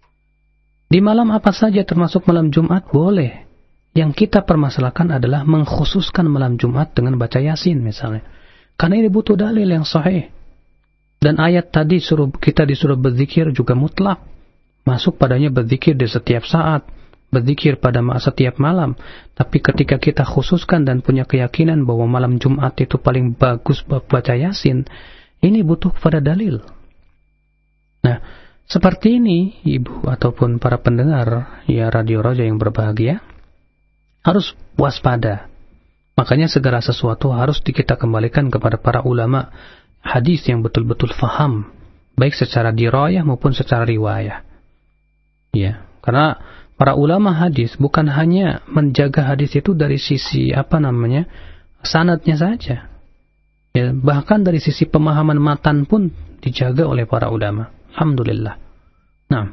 Di malam apa saja termasuk malam Jumat boleh. Yang kita permasalahkan adalah mengkhususkan malam Jumat dengan baca Yasin misalnya. Karena ini butuh dalil yang sahih. Dan ayat tadi suruh kita disuruh berzikir juga mutlak. Masuk padanya berzikir di setiap saat. Berzikir pada setiap malam. Tapi ketika kita khususkan dan punya keyakinan bahwa malam Jumat itu paling bagus baca Yasin, ini butuh pada dalil. Nah, seperti ini ibu ataupun para pendengar ya Radio Roja yang berbahagia harus waspada. Makanya segala sesuatu harus kita kembalikan kepada para ulama hadis yang betul-betul faham, baik secara dirayah maupun secara riwayah. Ya, karena para ulama hadis bukan hanya menjaga hadis itu dari sisi apa namanya sanadnya saja, ya, bahkan dari sisi pemahaman matan pun dijaga oleh para ulama. Alhamdulillah. Nah,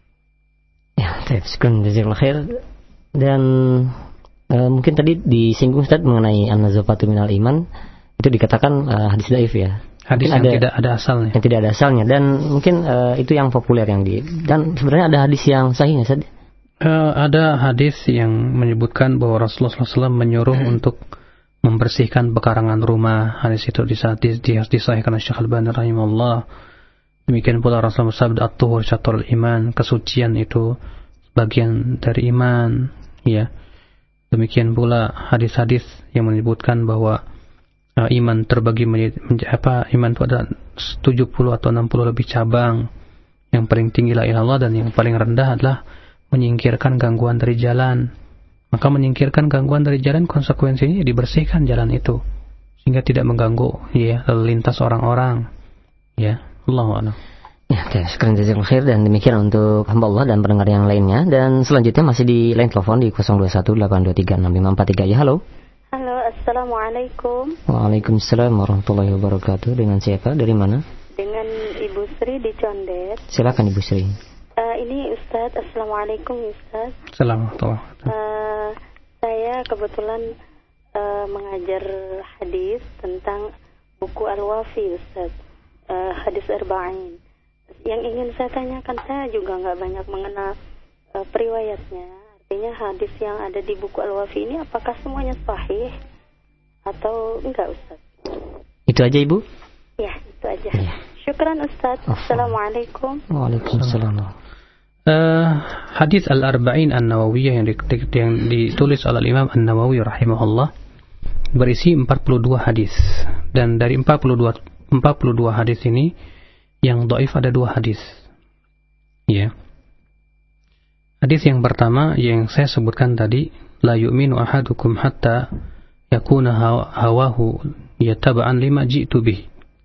ya, sekian jazakallahu khair. Dan Uh, mungkin tadi disinggung Ustaz mengenai an-nazafatu minal iman, itu dikatakan uh, hadis dhaif ya. Hadis mungkin yang ada, tidak ada asalnya. Yang tidak ada asalnya dan mungkin uh, itu yang populer yang di dan sebenarnya ada hadis yang sahih Ustaz. Uh, ada hadis yang menyebutkan bahwa Rasulullah shallallahu alaihi wasallam menyuruh hmm. untuk membersihkan bekarangan rumah. Hadis itu disahih disahihkan oleh Syekh Al-Albani rahimahullah. Demikian pula Rasulullah bersabda, at-tuhur syatrul iman, kesucian itu bagian dari iman, ya. Demikian pula hadis-hadis yang menyebutkan bahwa uh, iman terbagi menjadi, menjadi apa? Iman itu ada tujuh puluh atau enam puluh lebih cabang. Yang paling tinggi la ilaha illallah dan yang paling rendah adalah menyingkirkan gangguan dari jalan. Maka menyingkirkan gangguan dari jalan konsekuensinya dibersihkan jalan itu sehingga tidak mengganggu ya lalu lintas orang-orang. Ya, Allahu a'lam. Ya, oke, sekian jazakallahu khair dan demikian untuk hamba Allah dan pendengar yang lainnya. Dan selanjutnya masih di line telepon di nol dua satu delapan dua tiga enam lima empat tiga. Ya, halo. Halo, assalamualaikum. Waalaikumsalam warahmatullahi wabarakatuh. Dengan siapa? Dari mana? Dengan Ibu Sri di Condet. Silakan Ibu Sri. Uh, ini Ustaz, assalamualaikum Ustaz. Assalamualaikum. Uh, saya kebetulan uh, mengajar hadis tentang buku Al-Wafi Ustaz. Uh, hadis Arba'in. Yang ingin saya tanyakan, saya juga nggak banyak mengenal uh, periwayatnya. Artinya hadis yang ada di buku Al-Wafi ini apakah semuanya sahih atau enggak Ustaz? Itu aja Ibu? Ya, itu aja. Ya. Syukran Ustaz. Assalamualaikum. Waalaikumsalam. Uh, hadis Al-Arba'in An-Nawawiyah yang, di, yang ditulis oleh Imam An-Nawawi rahimahullah berisi empat puluh dua hadis. Dan dari empat puluh dua, empat puluh dua hadis ini yang dhaif ada dua hadis. Ya. Hadis yang pertama yang saya sebutkan tadi, la yu'minu ahadukum hatta yakuna hawahu yataba'an lima ji'tu bih.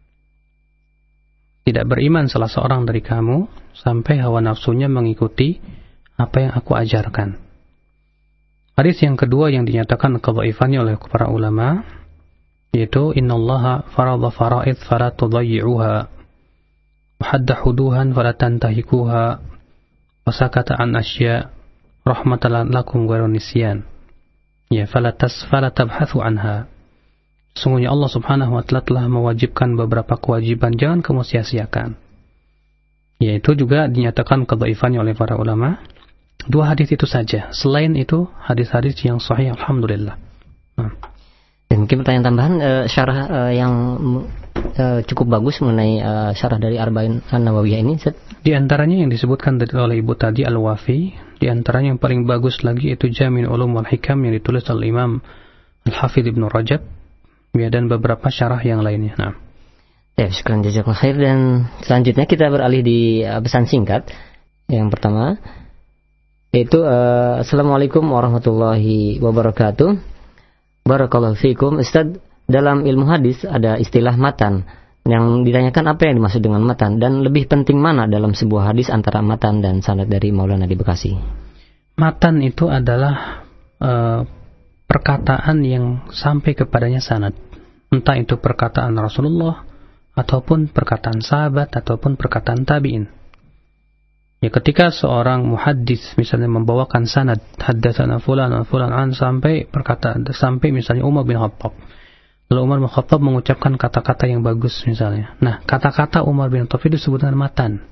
Tidak beriman salah seorang dari kamu sampai hawa nafsunya mengikuti apa yang aku ajarkan. Hadis yang kedua yang dinyatakan kedhaifannya oleh para ulama yaitu innallaha faradha fara'id fala tudayyi'uha hadda huduhan fala tantahikuha wasakata an asya rahmatan lakum ghairu nisyan ya fala tasfala tabhathu anha. Sungguhnya Allah Subhanahu wa taala telah mewajibkan beberapa kewajiban, jangan kamu sia-siakan. Yaitu juga dinyatakan kedhaifannya oleh para ulama. Dua hadis itu saja. Selain itu hadis-hadis yang sahih alhamdulillah. Nah. Dan mungkin pertanyaan tambahan uh, syarah uh, yang uh, cukup bagus mengenai uh, syarah dari Arba'in An-Nawawiyah ini Ustaz. Di antaranya yang disebutkan oleh Ibu tadi Al-Wafi, di antaranya yang paling bagus lagi itu Jami' Ulum wal Hikam yang ditulis oleh Imam Al-Hafidz Ibnu Rajab ya, dan beberapa syarah yang lainnya. Nah. Ya, syukran jazakallahu khair. Dan selanjutnya kita beralih di uh, pesan singkat. Yang pertama Yaitu uh, Assalamualaikum warahmatullahi wabarakatuh. Barakallahu fiikum. Ustaz, dalam ilmu hadis ada istilah matan. Yang ditanyakan apa yang dimaksud dengan matan dan lebih penting mana dalam sebuah hadis antara matan dan sanad dari Maulana di Bekasi. Matan itu adalah uh, perkataan yang sampai kepadanya sanad. Entah itu perkataan Rasulullah ataupun perkataan sahabat ataupun perkataan tabi'in. Ya, ketika seorang muhaddis misalnya membawakan sanad haddatsana fulan wa fulan an sampai perkataan sampai misalnya Umar bin Khattab. Lalu Umar bin Khattab mengucapkan kata-kata yang bagus misalnya. Nah, kata-kata Umar bin Khattab itu disebut dengan matan.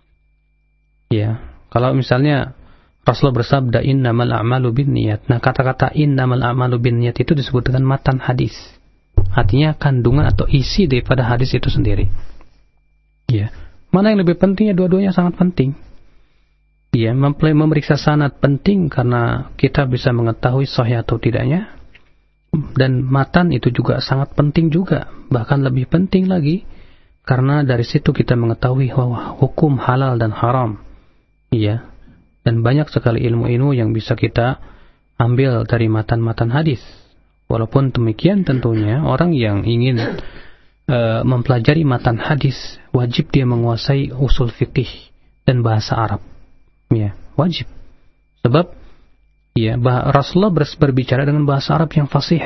Ya, kalau misalnya Rasulullah bersabda innamal a'malu binniyat. Nah, kata-kata innamal a'malu binniyat itu disebut dengan matan hadis. Artinya kandungan atau isi daripada hadis itu sendiri. Ya, mana yang lebih pentingnya? Dua-duanya sangat penting. Ya, memeriksa sanad penting karena kita bisa mengetahui sahih atau tidaknya. Dan matan itu juga sangat penting juga, bahkan lebih penting lagi karena dari situ kita mengetahui bahwa hukum halal dan haram. Iya. Dan banyak sekali ilmu-ilmu yang bisa kita ambil dari matan-matan hadis. Walaupun demikian tentunya orang yang ingin uh, mempelajari matan hadis wajib dia menguasai usul fikih dan bahasa Arab. Ya, wajib. Sebab ya, Rasulullah berbicara dengan bahasa Arab yang fasih.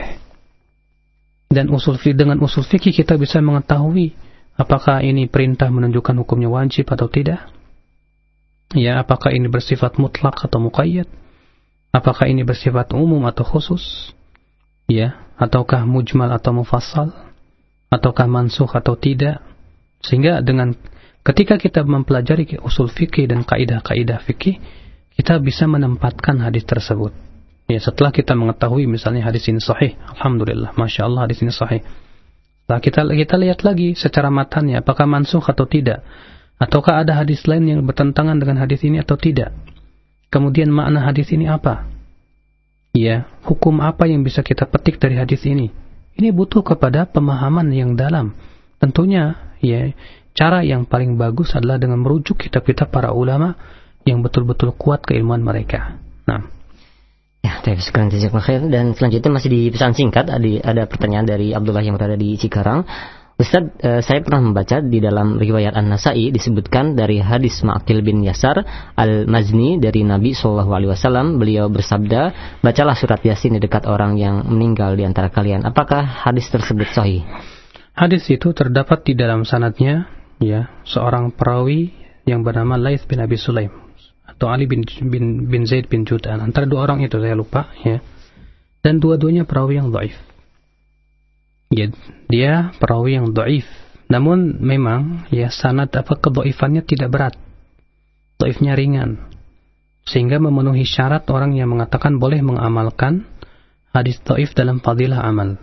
Dan usul dengan usul fikih kita bisa mengetahui apakah ini perintah menunjukkan hukumnya wajib atau tidak. Ya, apakah ini bersifat mutlak atau muqayyad? Apakah ini bersifat umum atau khusus? Ya, ataukah mujmal atau mufassal? Ataukah mansukh atau tidak? Sehingga dengan ketika kita mempelajari usul fikih dan kaidah-kaidah fikih, kita bisa menempatkan hadis tersebut. Ya, setelah kita mengetahui misalnya hadis ini sahih, alhamdulillah, masya Allah hadis ini sahih. Setelah kita kita lihat lagi secara matanya, apakah mansukh atau tidak, ataukah ada hadis lain yang bertentangan dengan hadis ini atau tidak. Kemudian makna hadis ini apa? Ya, hukum apa yang bisa kita petik dari hadis ini? Ini butuh kepada pemahaman yang dalam. Tentunya, ya, cara yang paling bagus adalah dengan merujuk kitab-kitab para ulama yang betul-betul kuat keilmuan mereka. Nah, ya, terima kasih. Dan selanjutnya masih di pesan singkat ada, ada pertanyaan dari Abdullah yang berada di Cikarang. Ustaz, eh, saya pernah membaca di dalam riwayat An-Nasa'i disebutkan dari hadis Ma'qil bin Yasar Al-Mazni dari Nabi shallallahu alaihi wasallam, beliau bersabda, bacalah surat Yasin di dekat orang yang meninggal di antara kalian. Apakah hadis tersebut sahih? Hadis itu terdapat di dalam sanadnya, ya, seorang perawi yang bernama Laits bin Abi Sulaim atau Ali bin, bin, bin Zaid bin Jud'an. Antara dua orang itu saya lupa, ya. Dan dua-duanya perawi yang dhaif. Ya, dia perawi yang dhaif. Namun memang ya sanad apa kedhaifannya tidak berat. Dhaifnya ringan. Sehingga memenuhi syarat orang yang mengatakan boleh mengamalkan hadis dhaif dalam fadilah amal.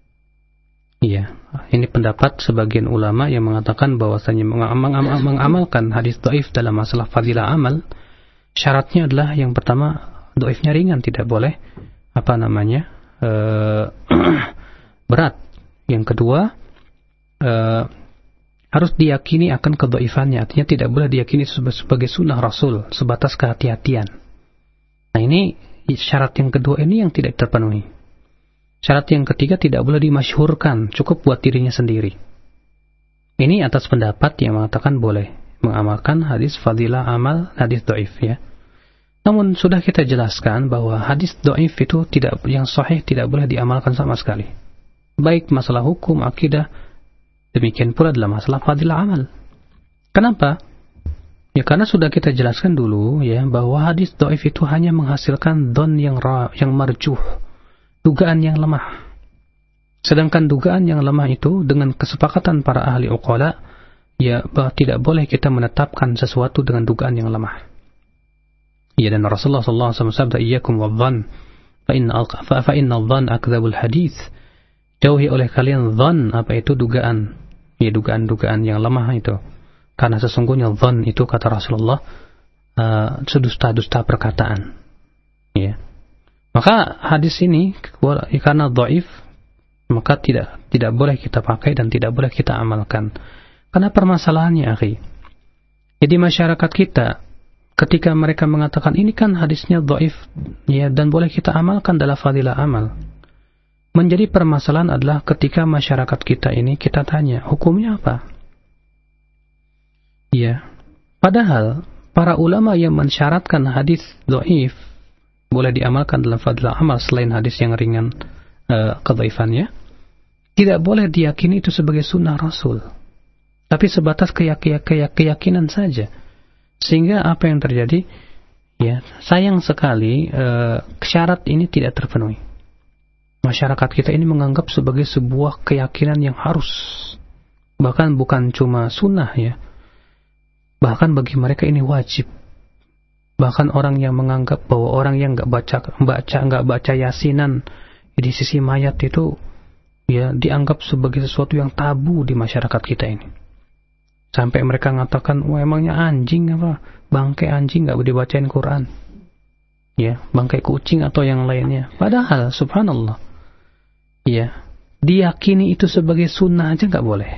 Iya, ini pendapat sebagian ulama yang mengatakan bahwasanya mengamalkan hadis dhaif dalam masalah fadilah amal, syaratnya adalah yang pertama dhaifnya ringan, tidak boleh apa namanya uh, berat. Yang kedua uh, harus diyakini akan kedhaifannya, artinya tidak boleh diyakini sebagai sunnah Rasul sebatas kehati-hatian. Nah, ini syarat yang kedua ini yang tidak terpenuhi. Syarat yang ketiga tidak boleh dimasyhurkan, cukup buat dirinya sendiri. Ini atas pendapat yang mengatakan boleh mengamalkan hadis fadilah amal hadis dhaif, ya. Namun sudah kita jelaskan bahwa hadis dhaif itu tidak, yang sahih tidak boleh diamalkan sama sekali. Baik masalah hukum, akidah, demikian pula dalam masalah fadilah amal. Kenapa? Ya karena sudah kita jelaskan dulu, ya, bahwa hadis dhaif itu hanya menghasilkan dhon yang ra, yang marjuh, dugaan yang lemah. Sedangkan dugaan yang lemah itu dengan kesepakatan para ahli uqala, ya, bahwa tidak boleh kita menetapkan sesuatu dengan dugaan yang lemah. Ya, dan Rasulullah sallallahu alaihi wasallam sabda, iyyakum wadh-dhann fa inna fa inna adh-dhann akdzabul hadits. Jauhi oleh kalian dhann, apa itu dugaan, ya, dugaan-dugaan yang lemah itu. Karena sesungguhnya dhann itu kata Rasulullah uh, sedusta-dusta perkataan. Ya. Maka hadis ini karena dhaif, maka tidak tidak boleh kita pakai dan tidak boleh kita amalkan. Karena permasalahannya, akhi, jadi masyarakat kita ketika mereka mengatakan ini kan hadisnya dhaif, ya, dan boleh kita amalkan dalam fadilah amal. Menjadi permasalahan adalah ketika masyarakat kita ini kita tanya, hukumnya apa? Ya, padahal para ulama yang mensyaratkan hadis dhaif boleh diamalkan dalam fadilah amal selain hadis yang ringan uh, kedhaifannya, tidak boleh diyakini itu sebagai sunnah Rasul, tapi sebatas keyak- keyak- keyakinan saja. Sehingga apa yang terjadi? Ya, sayang sekali uh, syarat ini tidak terpenuhi. Masyarakat kita ini menganggap sebagai sebuah keyakinan yang harus, bahkan bukan cuma sunnah, ya. Bahkan bagi mereka ini wajib. Bahkan orang yang menganggap bahwa orang yang nggak baca, baca, nggak baca yasinan di sisi mayat itu, ya, dianggap sebagai sesuatu yang tabu di masyarakat kita ini. Sampai mereka mengatakan, wah emangnya anjing apa? Bangkai anjing nggak boleh dibacain Quran. Ya, bangkai kucing atau yang lainnya. Padahal, subhanallah, ya, diyakini itu sebagai sunnah aja nggak boleh.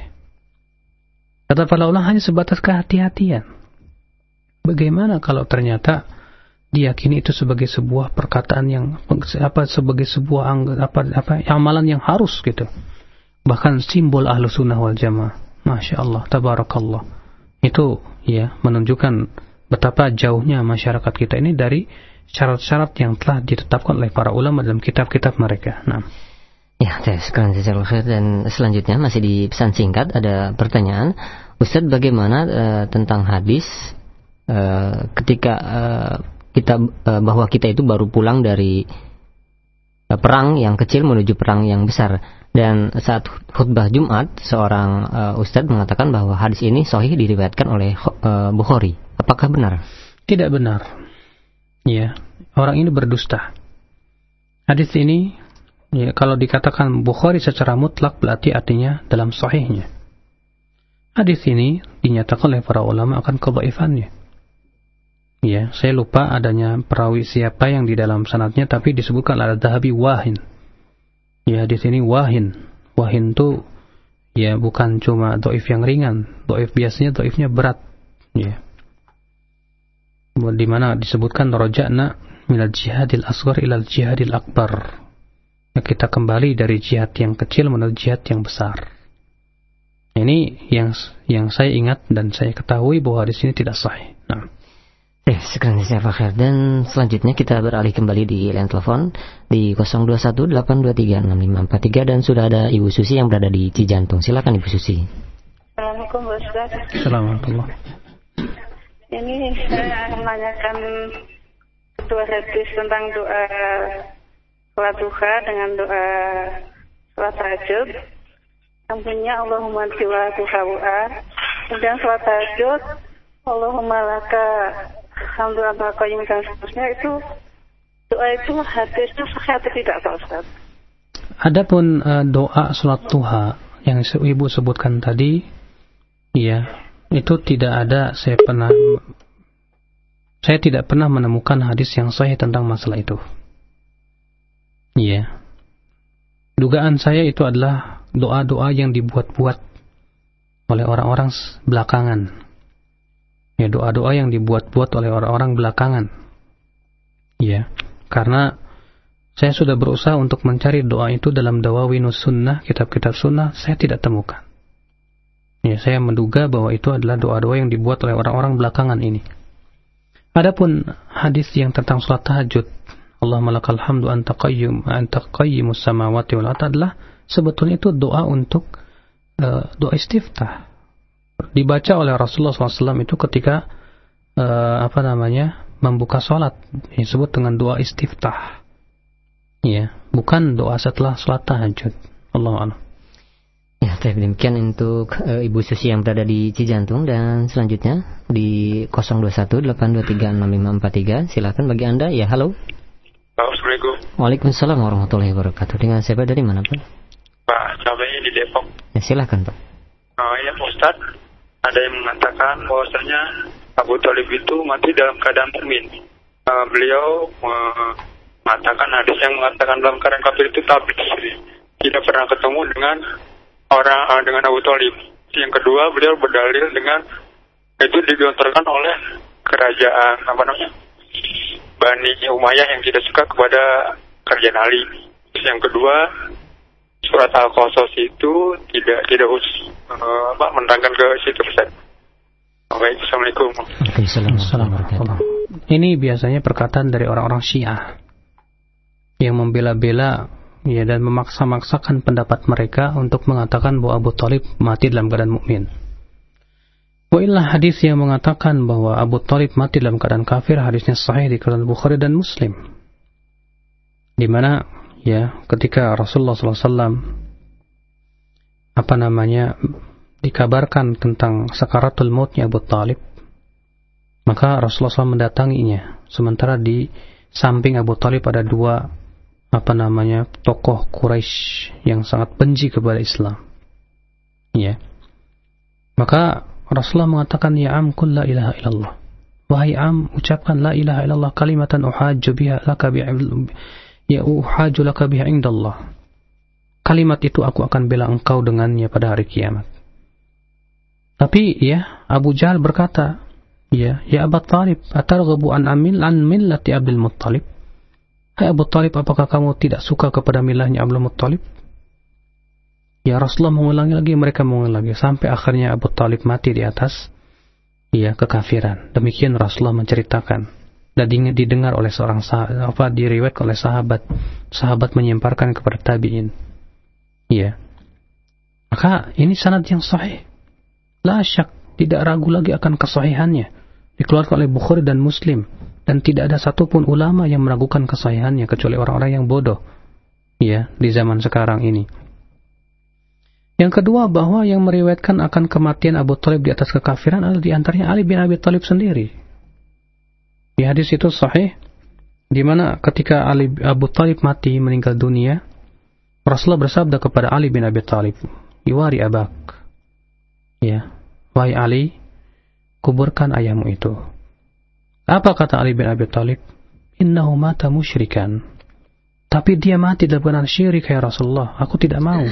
Kata para ulama hanya sebatas kehati-hatian. Bagaimana kalau ternyata diyakini itu sebagai sebuah perkataan yang apa, sebagai sebuah apa apa amalan yang harus gitu. Bahkan simbol ahlu sunnah wal jamaah. Masya Allah, tabarakallah. Itu, ya, menunjukkan betapa jauhnya masyarakat kita ini dari syarat-syarat yang telah ditetapkan oleh para ulama dalam kitab-kitab mereka. Nah. Ya, sekarang jazakallahu khair. Dan selanjutnya masih di pesan singkat ada pertanyaan, Ustaz, bagaimana uh, tentang hadis uh, ketika uh, kita uh, bahwa kita itu baru pulang dari uh, perang yang kecil menuju perang yang besar, dan saat khutbah Jumat seorang uh, Ustaz mengatakan bahwa hadis ini sahih diriwayatkan oleh uh, Bukhari. Apakah benar? Tidak benar. Ya, orang ini berdusta. Hadis ini, ya, kalau dikatakan Bukhari secara mutlak berarti artinya dalam sahihnya. Hadis ini dinyatakan oleh para ulama akan kedhaifannya. Ya, saya lupa adanya perawi siapa yang di dalam sanadnya, tapi disebutkan ada Dhahabi wahin. Ya, di sini wahin. Wahin itu, ya, bukan cuma dhaif yang ringan. Dhaif biasanya dhaifnya berat. Ya. Di mana disebutkan raja'na minal jihadil asghar ilal jihadil akbar. Ya, kita kembali dari jihad yang kecil menuju jihad yang besar. Ini yang yang saya ingat dan saya ketahui bahwa di sini tidak sahih. Nah. Eh, sekarang saya Fakir, dan selanjutnya kita beralih kembali di line telepon di nol dua satu delapan dua tiga enam lima empat tiga, dan sudah ada Ibu Susi yang berada di Cijantung. Silakan Ibu Susi. Assalamualaikum Ustaz. Assalamualaikum. Ini saya menanyakan kedua hadis tentang doa salat duha dengan doa salat tahajud. Yang punya Allahumma jiwa duha wa, kemudian salat tahajud Allahumma laka hamdu ala qayyim dan seterusnya, itu doa itu hadisnya sahih atau tidak Pak Ustaz? Adapun uh, doa salat duha yang Ibu sebutkan tadi, ya, itu tidak ada, saya pernah saya tidak pernah menemukan hadis yang sahih tentang masalah itu. Ya. Dugaan saya itu adalah doa-doa yang dibuat-buat oleh orang-orang belakangan. Ya, doa-doa yang dibuat-buat oleh orang-orang belakangan. Ya, karena saya sudah berusaha untuk mencari doa itu dalam Dawawinus Sunnah, kitab-kitab sunnah, saya tidak temukan. Ya, saya menduga bahwa itu adalah doa-doa yang dibuat oleh orang-orang belakangan ini. Adapun hadis yang tentang salat tahajud, Allahumma lakal hamdu anta qayyum anta qayyimus samawati wal ardh, adalah sebetulnya itu doa untuk uh, doa istiftah. Dibaca oleh Rasulullah shallallahu alaihi wasallam itu ketika uh, apa namanya membuka sholat, disebut dengan doa istiftah. Ya, bukan doa setelah sholat tahajud. Allahu a'lam. Ya, demikian untuk uh, Ibu Susi yang berada di Cijantung, dan selanjutnya di nol dua satu delapan dua tiga enam lima empat tiga. Silakan bagi Anda. Ya, halo. Assalamualaikum. Waalaikumsalam warahmatullahi wabarakatuh. Dengan siapa, dari mana Pak? Pak, cabainya di Depok. Ya, silakan Pak. Oh ya Ustaz, ada yang mengatakan bahwasanya Abu Thalib itu mati dalam keadaan mukmin. Uh, beliau uh, mengatakan hadis yang mengatakan dalam keadaan kafir itu tabir, tidak pernah ketemu dengan orang uh, dengan Abu Thalib. Yang kedua, beliau berdalil dengan itu digontorkan oleh kerajaan apa namanya Bani Umayyah yang tidak suka kepada kerajaan Ali. Terus yang kedua, surat Al-Qasas itu tidak tidak khusus uh, apa menerangkan ke situ Ustaz. Baik, Assalamualaikum. Assalamualaikum. Ini biasanya perkataan dari orang-orang Syiah yang membela-bela ya dan memaksa-maksakan pendapat mereka untuk mengatakan bahwa Abu Thalib mati dalam keadaan mukmin. Wa illa hadis yang mengatakan bahwa Abu Thalib mati dalam keadaan kafir, hadisnya sahih di riwayat Bukhari dan Muslim. Di mana ya ketika Rasulullah sallallahu alaihi wasallam apa namanya dikabarkan tentang sakaratul mautnya Abu Thalib, maka Rasulullah shallallahu alaihi wasallam mendatanginya. Sementara di samping Abu Thalib ada dua apa namanya tokoh Quraisy yang sangat benci kepada Islam. Ya. Maka Rasulullah mengatakan, ya am qul la ilaha illallah. Wahai am, ucapkan la ilaha illallah kalimatan uhajju biha laka bi ya uhajju laka biha indallah. Kalimat itu aku akan bela engkau dengannya pada hari kiamat. Tapi ya Abu Jahal berkata, ya ya Abu Thalib, atarghabu an amil an millati Abdul Muttalib? Hai Abu Thalib, apakah kamu tidak suka kepada milahnya Abdul Muttalib? Ya Rasulullah mengulangi lagi, mereka mengulangi lagi, sampai akhirnya Abu Thalib mati di atas ya kekafiran. Demikian Rasulullah menceritakan dan didengar oleh seorang sahabat, apa diriwayatkan oleh sahabat. Sahabat menyamparkan kepada tabi'in. Ya. Maka ini sanad yang sahih. La syak, tidak ragu lagi akan kesahihannya. Dikeluarkan oleh Bukhari dan Muslim. Dan tidak ada satupun ulama yang meragukan kesahihannya kecuali orang-orang yang bodoh. Ya, di zaman sekarang ini. Yang kedua, bahwa yang meriwayatkan akan kematian Abu Thalib di atas kekafiran adalah diantaranya Ali bin Abi Thalib sendiri. Di hadis itu sahih, di mana ketika Ali Abu Thalib mati meninggal dunia, Rasulullah bersabda kepada Ali bin Abi Thalib, "Iwari abak." Ya, wahai Ali, kuburkan ayahmu itu. Apa kata Ali bin Abi Thalib? Innahu mata musyrikan. Tapi dia mati dalam keadaan syirik ya Rasulullah. Aku tidak mau.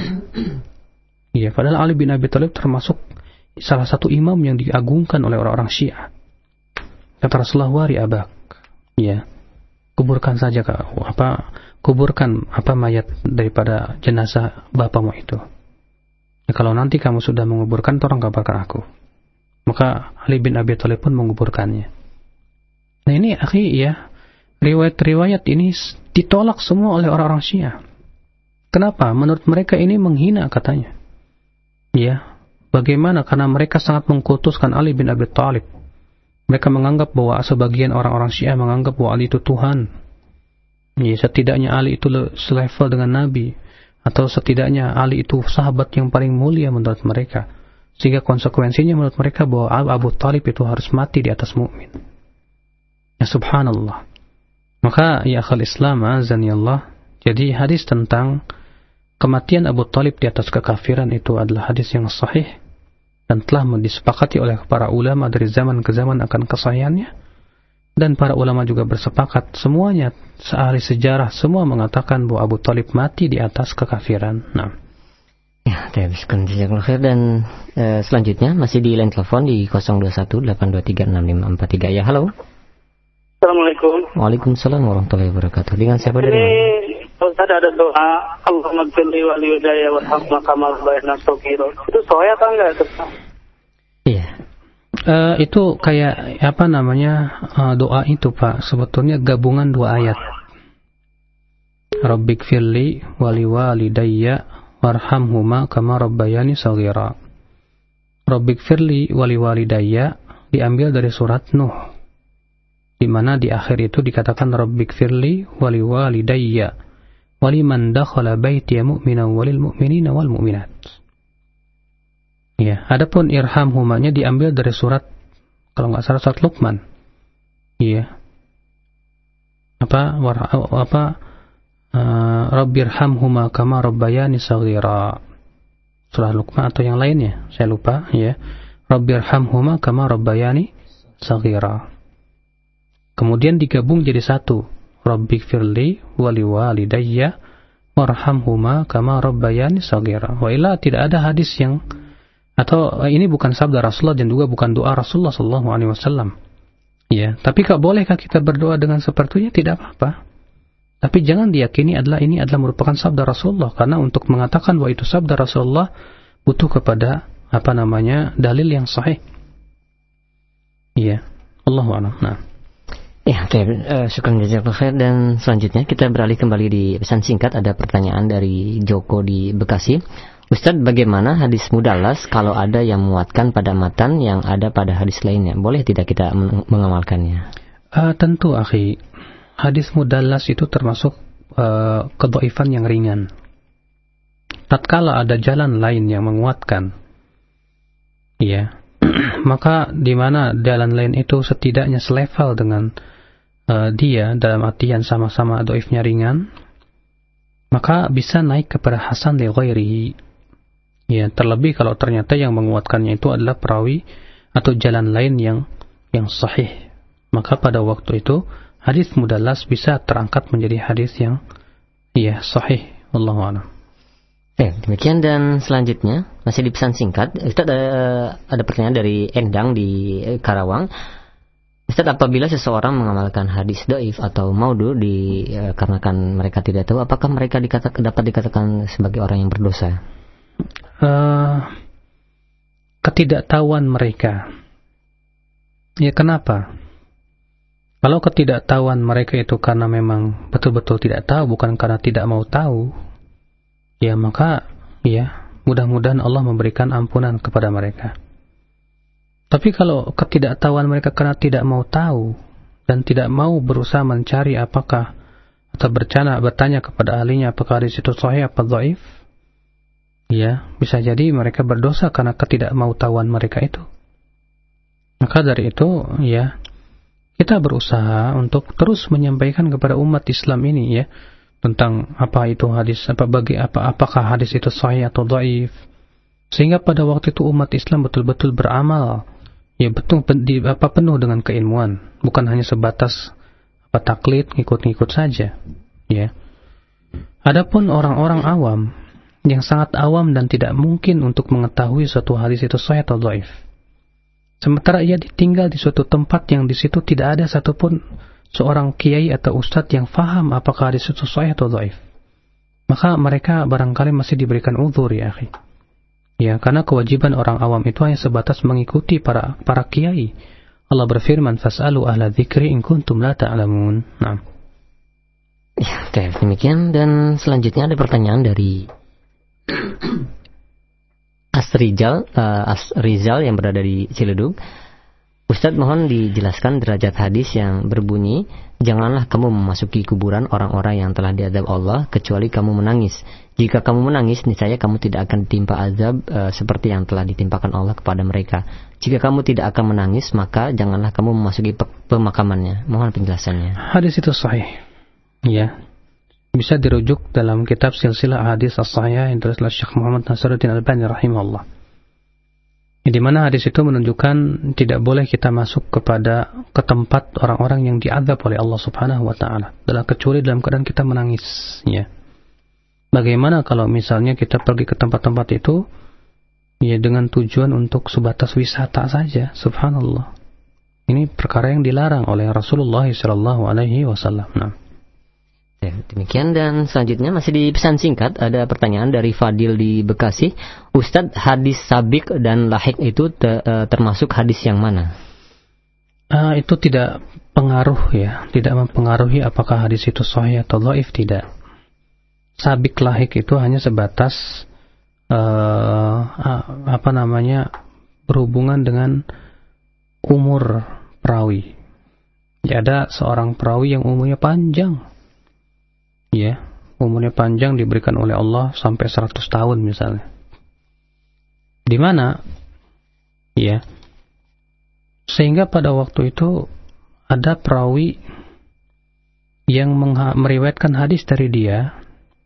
Ya, padahal Ali bin Abi Thalib termasuk salah satu imam yang diagungkan oleh orang-orang Syiah. Kata Rasulullah, wari abak. Ya, kuburkan saja apa kuburkan apa mayat daripada jenazah bapamu itu. Ya, kalau nanti kamu sudah menguburkan, tolong kabarkan aku. Maka Ali bin Abi Thalib pun menguburkannya. Nah ini akhi ya, riwayat-riwayat ini ditolak semua oleh orang-orang Syiah. Kenapa? Menurut mereka ini menghina katanya. Ya, bagaimana? Karena mereka sangat mengkultuskan Ali bin Abi Thalib. Mereka menganggap bahwa sebagian orang-orang Syiah menganggap bahwa Ali itu Tuhan. Ya, setidaknya Ali itu selevel dengan Nabi. Atau setidaknya Ali itu sahabat yang paling mulia menurut mereka. Sehingga konsekuensinya menurut mereka bahwa Abu Thalib itu harus mati di atas mukmin. Ya subhanallah. Maka ya akhal Islam azani Allah. Jadi hadis tentang kematian Abu Thalib di atas kekafiran itu adalah hadis yang sahih dan telah disepakati oleh para ulama dari zaman ke zaman akan kesahihannya. Dan para ulama juga bersepakat semuanya, ahli sejarah semua mengatakan bahwa Abu Thalib mati di atas kekafiran. Nah. Ya, teruskan jazakallahu khair. Dan e, selanjutnya masih di line telepon di nol dua satu delapan dua tiga enam lima empat tiga. Ya, halo. Assalamualaikum. Waalaikumsalam warahmatullahi wabarakatuh. Dengan siapa dari mana? Ini Ustaz ada doa Allahumma ghfirli wa li walidayya warhamhuma kama rabbayani shaghira. Itu sahih apa enggak? Iya. Uh, itu kayak apa namanya uh, doa itu Pak, sebetulnya gabungan dua ayat. Rabbighfirli wa li walidayya warhamhuma kama rabbayani shaghira. Rabbighfirli wa li walidayya diambil dari surat Nuh, di mana di akhir itu dikatakan Rabbighfirli wa li walidayya wa liman dakhala baitiya mu'minan walil mu'minina wal mu'minat. Ya, adapun irhamhumanya diambil dari surat, kalau nggak salah surat Luqman. Iya. Apa war, apa uh, Rabbirhamhuma kama rabbayani shaghira. Surah Luqman atau yang lainnya, saya lupa ya. Rabbirhamhuma kama rabbayani shaghira. Kemudian digabung jadi satu. Rabbighfirli wa liwalidayya warhamhuma kama rabbayani shaghira. Wa illa tidak ada hadis yang, atau ini bukan sabda Rasulullah dan juga bukan doa Rasulullah sallallahu alaihi wasallam. Ya, tapi kok bolehkah kita berdoa dengan sepertinya? Tidak apa-apa. Tapi jangan diyakini adalah ini adalah merupakan sabda Rasulullah, karena untuk mengatakan bahwa itu sabda Rasulullah butuh kepada apa namanya dalil yang sahih. Iya, Allahu a'lam. Nah. Ya, oke, uh, syukran jazakallahu khair. Dan selanjutnya kita beralih kembali di pesan singkat. Ada pertanyaan dari Joko di Bekasi. Ustadz, bagaimana hadis mudallas kalau ada yang menguatkan pada matan yang ada pada hadis lainnya? Boleh tidak kita men- mengamalkannya? Uh, tentu, akhi. Hadis mudallas itu termasuk uh, kedhaifan yang ringan. Tatkala ada jalan lain yang menguatkan, ya, maka di mana jalan lain itu setidaknya selevel dengan uh, dia dalam artian sama-sama dhaifnya ringan, maka bisa naik kepada hasan li ghairihi. Ya, terlebih kalau ternyata yang menguatkannya itu adalah perawi atau jalan lain yang yang sahih, maka pada waktu itu hadis mudallas bisa terangkat menjadi hadis yang ya sahih. Wallahu a'lam. Eh, demikian. Dan selanjutnya masih di pesan singkat, Ustaz, ada, ada pertanyaan dari Endang di Karawang. Ustaz, apabila seseorang mengamalkan hadis dhaif atau maudhu dikarenakan mereka tidak tahu, apakah mereka dikata, dapat dikatakan sebagai orang yang berdosa? Uh, ketidaktahuan mereka. Ya, kenapa? Kalau ketidaktahuan mereka itu karena memang betul-betul tidak tahu, bukan karena tidak mau tahu, ya maka ya mudah-mudahan Allah memberikan ampunan kepada mereka. Tapi kalau ketidaktahuan mereka karena tidak mau tahu dan tidak mau berusaha mencari apakah atau bercana bertanya kepada ahlinya apakah hadis itu sahih atau dhaif, ya bisa jadi mereka berdosa karena ketidakmautawan mereka itu. Maka dari itu ya kita berusaha untuk terus menyampaikan kepada umat Islam ini ya tentang apa itu hadis, apa bagi apa apakah hadis itu sahih atau dhaif, sehingga pada waktu itu umat Islam betul-betul beramal ya betul di, apa penuh dengan keilmuan, bukan hanya sebatas apa taklid ngikut-ngikut saja ya. Adapun orang-orang awam yang sangat awam dan tidak mungkin untuk mengetahui suatu hadis itu sahih atau dhaif, sementara ia ditinggal di suatu tempat yang di situ tidak ada satupun seorang kiai atau ustadz yang faham apakah hadis itu sahih atau dhaif, maka mereka barangkali masih diberikan uzur ya akhi. Ya, karena kewajiban orang awam itu hanya sebatas mengikuti para para kiai. Allah berfirman, "Fas'alu ahla dzikri in kuntum la ta'lamun." Nah. Ya, oke, demikian. Dan selanjutnya ada pertanyaan dari Asrizal, uh, Asrizal yang berada di Ciledug. Ustadz, mohon dijelaskan derajat hadis yang berbunyi, janganlah kamu memasuki kuburan orang-orang yang telah diazab Allah kecuali kamu menangis. Jika kamu menangis, niscaya kamu tidak akan ditimpa azab uh, seperti yang telah ditimpakan Allah kepada mereka. Jika kamu tidak akan menangis, maka janganlah kamu memasuki pe- pemakamannya. Mohon penjelasannya. Hadis itu sahih. Ya. Bisa dirujuk dalam kitab Silsilah Hadis As-Sahihah yang ditulis oleh Syekh Muhammad Nasiruddin Albani rahimahullah. Di mana hadis itu menunjukkan tidak boleh kita masuk kepada ke tempat orang-orang yang diazab oleh Allah Subhanahu wa taala dalam kecuali dalam keadaan kita menangis ya. Bagaimana kalau misalnya kita pergi ke tempat-tempat itu ya dengan tujuan untuk sebatas wisata saja? Subhanallah. Ini perkara yang dilarang oleh Rasulullah sallallahu alaihi wasallam. Nah. Ya, demikian. Dan selanjutnya masih di pesan singkat ada pertanyaan dari Fadil di Bekasi. Ustadz, hadis sabik dan lahik itu te, uh, termasuk hadis yang mana? Uh, itu tidak pengaruh ya, tidak mempengaruhi apakah hadis itu sahih atau dhaif, tidak. Sabik lahik itu hanya sebatas uh, apa namanya berhubungan dengan umur perawi. Ya, ada seorang perawi yang umurnya panjang. Ya, umurnya panjang diberikan oleh Allah sampai seratus tahun misalnya. Di mana ya, sehingga pada waktu itu ada perawi yang mengha- meriwayatkan hadis dari dia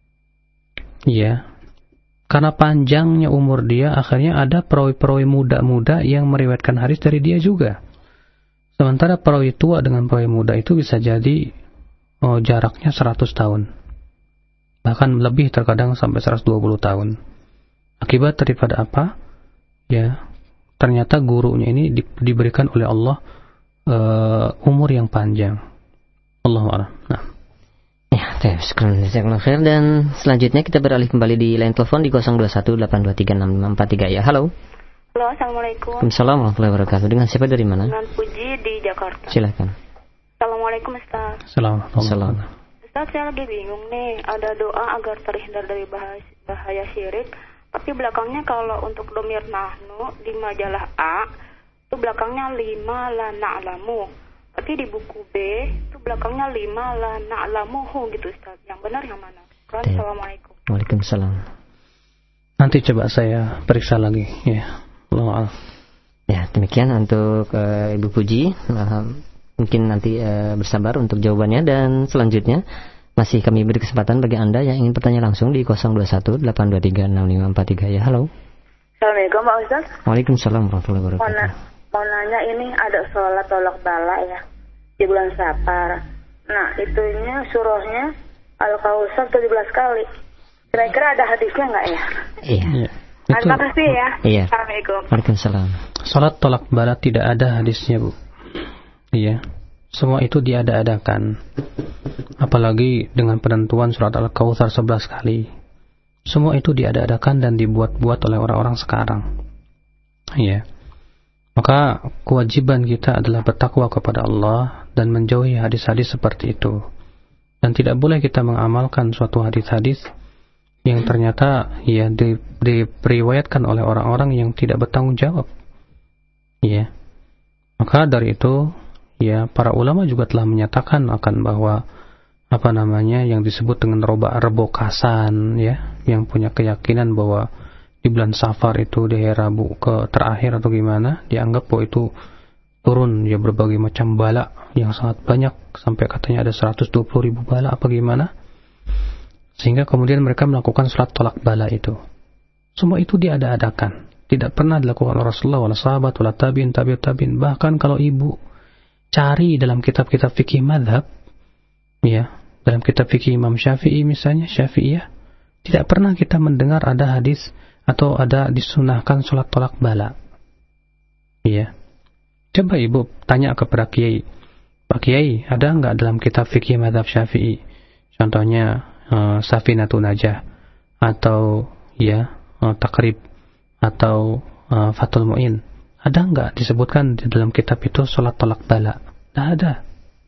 ya, karena panjangnya umur dia akhirnya ada perawi-perawi muda-muda yang meriwayatkan hadis dari dia juga. Sementara perawi tua dengan perawi muda itu bisa jadi oh, jaraknya seratus tahun, bahkan lebih, terkadang sampai seratus dua puluh tahun. Akibat daripada apa? Ya, ternyata gurunya ini di, diberikan oleh Allah uh, umur yang panjang. Allahu a'lam. Nah. Ya, sekarang jazakallahu khair. Dan selanjutnya kita beralih kembali di line telepon di nol dua satu delapan dua tiga enam lima empat tiga. Ya, halo. Halo, assalamualaikum. Waalaikumsalam warahmatullahi wabarakatuh. Dengan siapa dari mana? Dengan Puji di Jakarta. Silakan. Assalamualaikum Ustaz. Assalamualaikum. Ustaz, saya lagi bingung nih. Ada doa agar terhindar dari bahaya, bahaya syirik. Tapi belakangnya kalau untuk domir nahnu di majalah A, itu belakangnya lima la na'lamu. Tapi di buku B itu belakangnya lima la na'lamuhu gitu Ustaz. Yang benar yang mana? Assalamualaikum. Waalaikumsalam. Nanti coba saya periksa lagi ya. Allah. Ya, demikian untuk uh, Ibu Puji. Nah, mungkin nanti uh, bersabar untuk jawabannya. Dan selanjutnya masih kami beri kesempatan bagi Anda yang ingin bertanya langsung di nol dua satu delapan dua tiga enam lima empat tiga. Ya, halo. Assalamualaikum Pak Ustaz. Waalaikumsalam warahmatullahi wabarakatuh. Mau nanya, ini ada sholat tolak bala ya di bulan Safar. Nah, itunya surahnya Al-Kautsar tujuh belas kali. Kira-kira ada hadisnya nggak ya? Iya. Ya, Terima kasih ya. Iya. Assalamualaikum. Waalaikumsalam. Salat tolak bala tidak ada hadisnya, Bu. Iya. Semua itu diada-adakan. Apalagi dengan penentuan surat Al-Kautsar sebelas kali. Semua itu diada-adakan dan dibuat-buat oleh orang-orang sekarang. Iya. Maka kewajiban kita adalah bertakwa kepada Allah dan menjauhi hadis-hadis seperti itu. Dan tidak boleh kita mengamalkan suatu hadis-hadis yang ternyata ya di, diriwayatkan oleh orang-orang yang tidak bertanggung jawab. Ya. Maka dari itu ya para ulama juga telah menyatakan akan bahwa apa namanya yang disebut dengan roba rebokasan ya, yang punya keyakinan bahwa di bulan Safar itu di hari Rabu ke terakhir atau gimana, dianggap bahwa itu turun ya berbagai macam bala yang sangat banyak, sampai katanya ada seratus dua puluh ribu bala apa gimana, sehingga kemudian mereka melakukan sholat tolak bala itu. Semua itu diada-adakan, tidak pernah dilakukan oleh Rasulullah wala sahabat wala tabi'in tabi'ut tabi'in. Bahkan kalau ibu cari dalam kitab-kitab fikih madhab ya, dalam kitab fikih Imam Syafi'i misalnya, Syafi'iyah, tidak pernah kita mendengar ada hadis atau ada disunahkan sholat tolak bala. Iya. Coba ibu tanya kepada kiai, Pak Kiai, ada nggak dalam kitab fikih mazhab Syafi'i, contohnya uh, Safinatun Najah atau ya uh, Takrib atau uh, Fathul Mu'in, ada nggak disebutkan di dalam kitab itu sholat tolak bala? Tidak ada.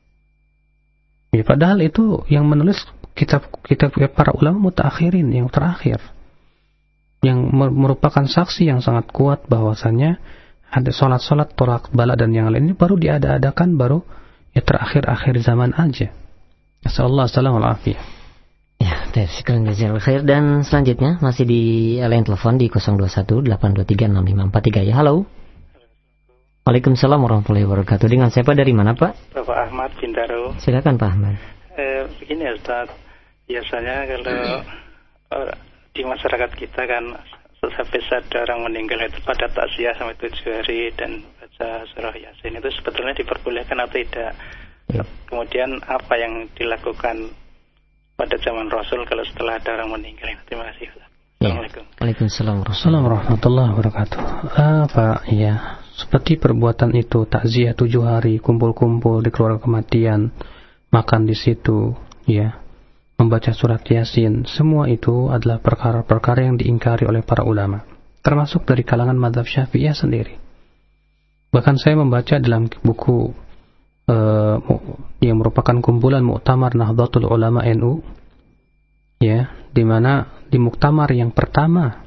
Ya, padahal itu yang menulis kitab-kitab para ulama mutaakhirin yang terakhir, yang merupakan saksi yang sangat kuat bahwasannya ada sholat-sholat tolak bala dan yang lainnya baru diada-adakan baru ya terakhir-akhir zaman aja. Assalamualaikum warahmatullahi wabarakatuh. Ya, sekarang jazakallahu khair. Dan selanjutnya masih di line telepon di nol dua satu delapan dua tiga enam lima empat tiga. Ya, halo. Waalaikumsalam warahmatullahi wabarakatuh. Dengan siapa dari mana, Pak? Bapak Ahmad Bintaro. Silakan Pak Ahmad. Eh, begini ya Ustaz, biasanya kalau uh, di masyarakat kita kan sampai ada orang meninggal itu pada takziah sampai tujuh hari dan baca surah Yasin, itu sebetulnya diperbolehkan atau tidak? Ya. Kemudian apa yang dilakukan pada zaman Rasul kalau setelah ada orang meninggal? Terima kasih. Assalamualaikum. Ya. Waalaikumsalam warahmatullahi wabarakatuh. Apa ya? Seperti perbuatan itu, takziah tujuh hari, kumpul-kumpul di keluarga kematian, makan di situ, ya, membaca surat Yasin, semua itu adalah perkara-perkara yang diingkari oleh para ulama, termasuk dari kalangan mazhab Syafi'iyah sendiri. Bahkan saya membaca dalam buku uh, yang merupakan kumpulan Muktamar Nahdlatul Ulama N U, ya, di mana di muktamar yang pertama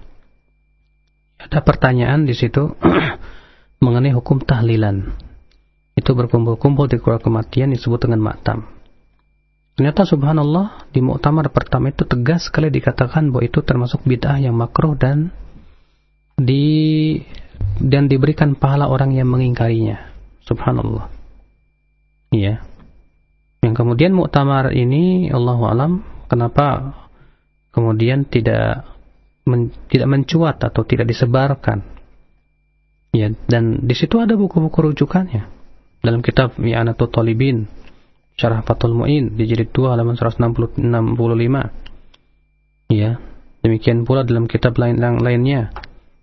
ada pertanyaan di situ mengenai hukum tahlilan. Itu berkumpul-kumpul di keluarga kematian disebut dengan maktam. Ternyata subhanallah di muktamar pertama itu tegas sekali dikatakan bahwa itu termasuk bid'ah yang makruh dan di dan diberikan pahala orang yang mengingkarinya. Subhanallah. Iya. Yang kemudian muktamar ini Allahu alam kenapa kemudian tidak men, tidak mencuat atau tidak disebarkan. Ya, dan di situ ada buku-buku rujukannya. Dalam kitab I'anatul Talibin, Syarah Fathul Mu'in di jilid dua halaman seratus enam puluh lima. Ya, demikian pula dalam kitab lain yang lainnya.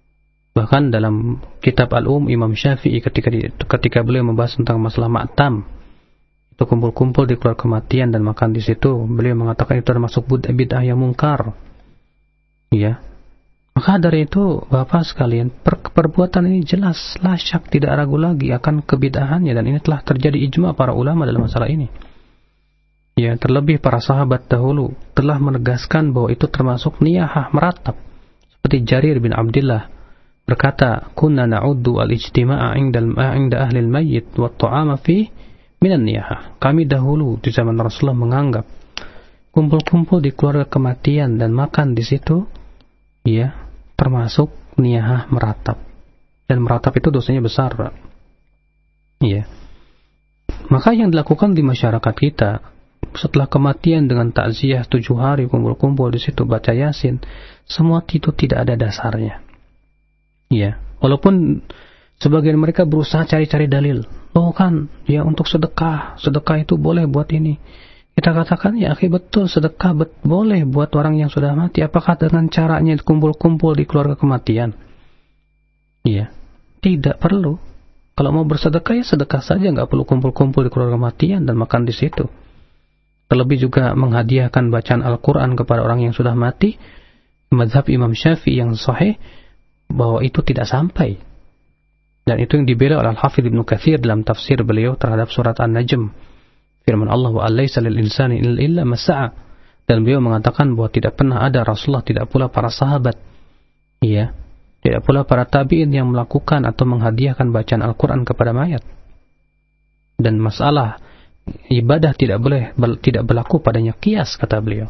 Bahkan dalam kitab Al-Um Imam Syafi'i ketika di, ketika beliau membahas tentang masalah ma'tam, itu kumpul-kumpul di keluarga kematian dan makan di situ, beliau mengatakan itu termasuk bid'ah yang mungkar. Ya. Maka dari itu Bapak sekalian, per, perbuatan ini jelas la syak, tidak ragu lagi akan kebid'ahannya, dan ini telah terjadi ijma' para ulama dalam masalah ini. Ya, terlebih para sahabat dahulu telah menegaskan bahwa itu termasuk niyahah meratap. Seperti Jarir bin Abdullah berkata, "Kunna na'uddu al-ijtima'a 'inda al-'inda ahli al-mayyit wa at-ta'ama fi minan niyahah." Kami dahulu di zaman Rasulullah menganggap kumpul-kumpul di keluarga kematian dan makan di situ, ya, termasuk niyahah meratap. Dan meratap itu dosanya besar, Pak. Iya. Maka yang dilakukan di masyarakat kita setelah kematian dengan takziah tujuh hari kumpul-kumpul di situ baca Yasin, semua itu tidak ada dasarnya. Iya. Walaupun sebagian mereka berusaha cari-cari dalil. Oh kan, ya untuk sedekah, sedekah itu boleh buat ini. Kita katakan, ya akhi, betul, sedekah bet, boleh buat orang yang sudah mati. Apakah dengan caranya kumpul-kumpul di keluarga kematian? Iya, tidak perlu. Kalau mau bersedekah, ya sedekah saja, nggak perlu kumpul-kumpul di keluarga kematian dan makan di situ. Terlebih juga menghadiahkan bacaan Al-Quran kepada orang yang sudah mati, mazhab Imam Syafi'i yang sahih, bahwa itu tidak sampai. Dan itu yang dibela oleh Al-Hafidh Ibnu Katsir dalam tafsir beliau terhadap surat An-Najm. Firman Allah, wa alaysa lil insani illa ma sa'a. Dan beliau mengatakan bahwa tidak pernah ada Rasulullah, tidak pula para sahabat, iya, tidak pula para tabi'in yang melakukan atau menghadiahkan bacaan Al-Quran kepada mayat. Dan masalah ibadah tidak boleh tidak berlaku padanya qiyas, kata beliau.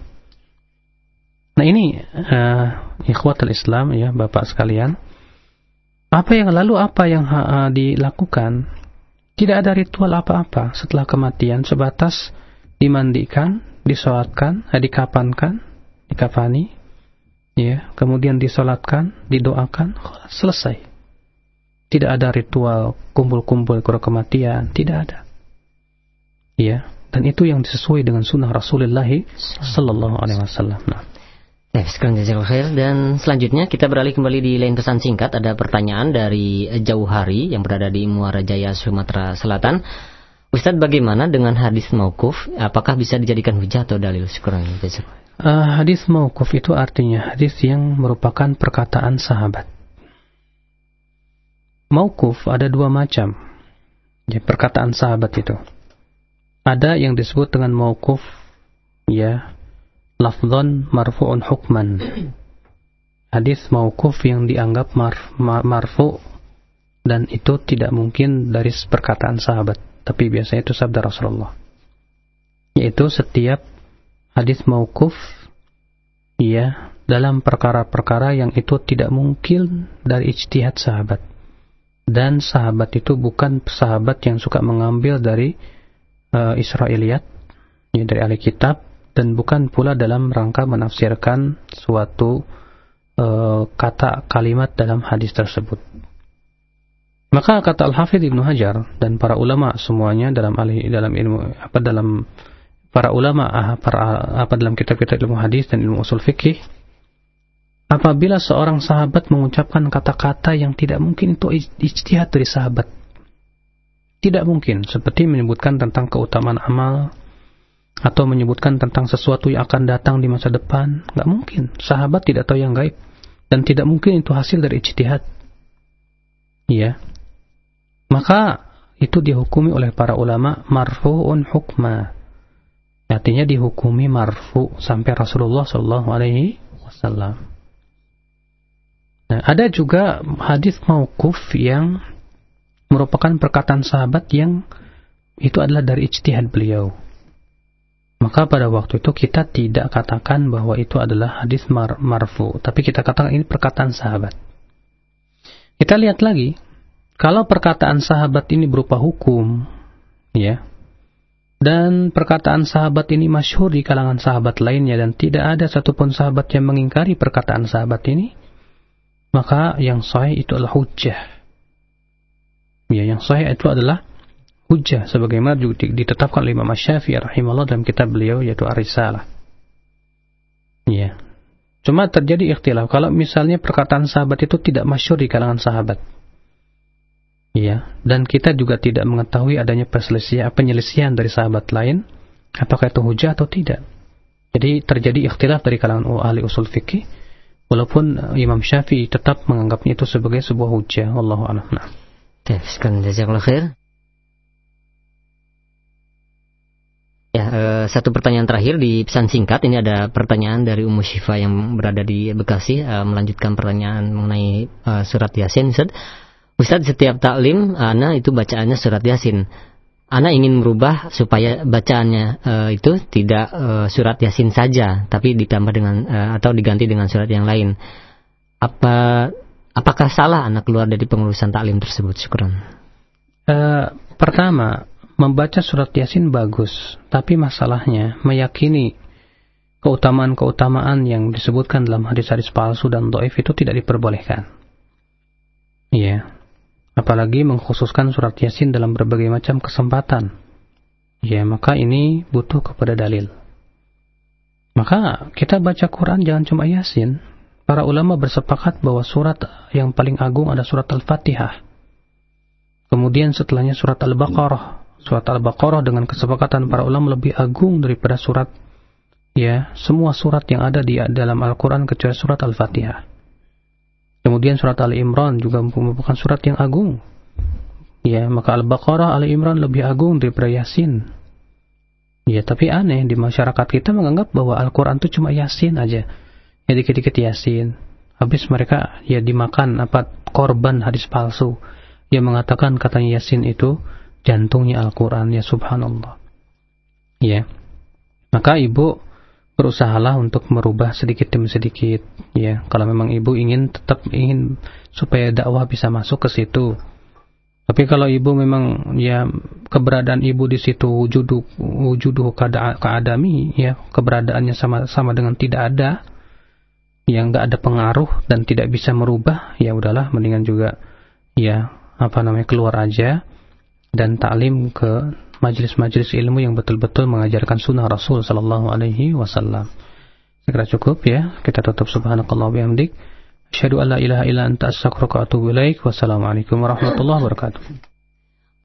Nah ini uh, ikhwatul Islam, ya Bapak sekalian, apa yang lalu apa yang uh, dilakukan? Tidak ada ritual apa-apa setelah kematian, sebatas dimandikan, disolatkan, dikapankan, dikafani, ya, kemudian disolatkan, didoakan, selesai. Tidak ada ritual kumpul-kumpul ke kematian, tidak ada. Ya, dan itu yang sesuai dengan sunnah Rasulullah Sallallahu Alaihi Wasallam. Nah. Ya, sekarang jazakallahu khair. Dan selanjutnya kita beralih kembali di lain pesan singkat. Ada pertanyaan dari Jauhari yang berada di Muara Jaya, Sumatera Selatan. Ustadz, bagaimana dengan hadis mauquf? Apakah bisa dijadikan hujah atau dalil? Syukran. Uh, hadis mauquf itu artinya hadis yang merupakan perkataan sahabat. Mauquf ada dua macam. Ya, perkataan sahabat itu. Ada yang disebut dengan mauquf, ya, lafdhan marfu'un hukman. Hadis mauquf yang dianggap marf, mar, marfu' dan itu tidak mungkin dari perkataan sahabat, tapi biasanya itu sabda Rasulullah. Yaitu setiap hadis mauquf, ya, dalam perkara-perkara yang itu tidak mungkin dari ijtihad sahabat. Dan sahabat itu bukan sahabat yang suka mengambil dari uh, Israiliyat, ya, dari ahli kitab, dan bukan pula dalam rangka menafsirkan suatu uh, kata kalimat dalam hadis tersebut. Maka kata Al-Hafidh Ibnu Hajar dan para ulama semuanya dalam ahli dalam ilmu apa dalam para ulama para apa dalam kitab-kitab ilmu hadis dan ilmu usul fikih, apabila seorang sahabat mengucapkan kata-kata yang tidak mungkin itu ijtihad dari sahabat, tidak mungkin, seperti menyebutkan tentang keutamaan amal atau menyebutkan tentang sesuatu yang akan datang di masa depan, nggak mungkin. Sahabat tidak tahu yang gaib dan tidak mungkin itu hasil dari ijtihad. Ya, maka itu dihukumi oleh para ulama marfu'un hukma. Artinya dihukumi marfu sampai Rasulullah Shallallahu Alaihi Wasallam. Nah, ada juga hadis mauquf yang merupakan perkataan sahabat yang itu adalah dari ijtihad beliau. Maka pada waktu itu kita tidak katakan bahwa itu adalah hadis mar- marfu, tapi kita katakan ini perkataan sahabat. Kita lihat lagi, kalau perkataan sahabat ini berupa hukum, ya, dan perkataan sahabat ini masyhur di kalangan sahabat lainnya dan tidak ada satupun sahabat yang mengingkari perkataan sahabat ini, maka yang sahih itu adalah hujjah. Ya, yang sahih itu adalah hujjah, sebagaimana juga ditetapkan oleh Imam Syafi'i rahimahullah dalam kitab beliau yaitu Ar-Risalah. Ya. Cuma terjadi ikhtilaf kalau misalnya perkataan sahabat itu tidak masyhur di kalangan sahabat. Iya, dan kita juga tidak mengetahui adanya perselisihan, penyelisihan dari sahabat lain, apakah itu hujah atau tidak. Jadi terjadi ikhtilaf dari kalangan ahli usul fikih, walaupun Imam Syafi'i tetap menganggapnya itu sebagai sebuah hujah. Wallahu a'lam. Nah. Sekian, jazakallahu khair. Ya, uh, satu pertanyaan terakhir di pesan singkat. Ini ada pertanyaan dari Ummu Syifa yang berada di Bekasi, uh, melanjutkan pertanyaan mengenai uh, surat Yasin. Ustaz, Ustaz, setiap taklim ana itu bacaannya surat Yasin. Ana ingin merubah supaya bacaannya uh, itu tidak uh, surat Yasin saja, tapi ditambah dengan uh, atau diganti dengan surat yang lain. Apa apakah salah ana keluar dari pengurusan taklim tersebut? Syukran. Uh, pertama, membaca surat Yasin bagus, tapi masalahnya meyakini keutamaan-keutamaan yang disebutkan dalam hadis-hadis palsu dan dhaif itu tidak diperbolehkan. Iya. Yeah. Apalagi mengkhususkan surat Yasin dalam berbagai macam kesempatan. Ya, maka ini butuh kepada dalil. Maka kita baca Quran jangan cuma Yasin. Para ulama bersepakat bahwa surat yang paling agung ada surat Al-Fatihah. Kemudian setelahnya surat Al-Baqarah. Surat Al-Baqarah dengan kesepakatan para ulama lebih agung daripada surat, ya, semua surat yang ada di dalam Al-Quran kecuali surat Al-Fatihah. Kemudian surat Ali Imran juga merupakan surat yang agung. Ya, maka Al-Baqarah, Ali Imran lebih agung daripada Yasin. Ya, tapi aneh di masyarakat kita menganggap bahwa Al-Quran itu cuma Yasin aja. Ya, dikit-dikit Yasin. Habis mereka ya dimakan apa korban hadis palsu yang mengatakan katanya Yasin itu jantungnya Al-Quran. Ya, subhanallah. Ya. Maka ibu berusahalah untuk merubah sedikit demi sedikit, ya. Kalau memang ibu ingin tetap ingin supaya dakwah bisa masuk ke situ. Tapi kalau ibu memang ya keberadaan ibu di situ wujudu wujudu keadami, ya, keberadaannya sama sama dengan tidak ada, yang enggak ada pengaruh dan tidak bisa merubah, ya udahlah mendingan juga ya apa namanya keluar aja dan taklim ke majelis-majelis ilmu yang betul-betul mengajarkan sunnah Rasul sallallahu alaihi wasallam. Segera cukup ya. Kita tutup subhanakallah wa bihamdik. Asyhadu an la ilaha illa anta astaghfiruka wa atubu ilaik. Wassalamualaikum warahmatullahi wabarakatuh.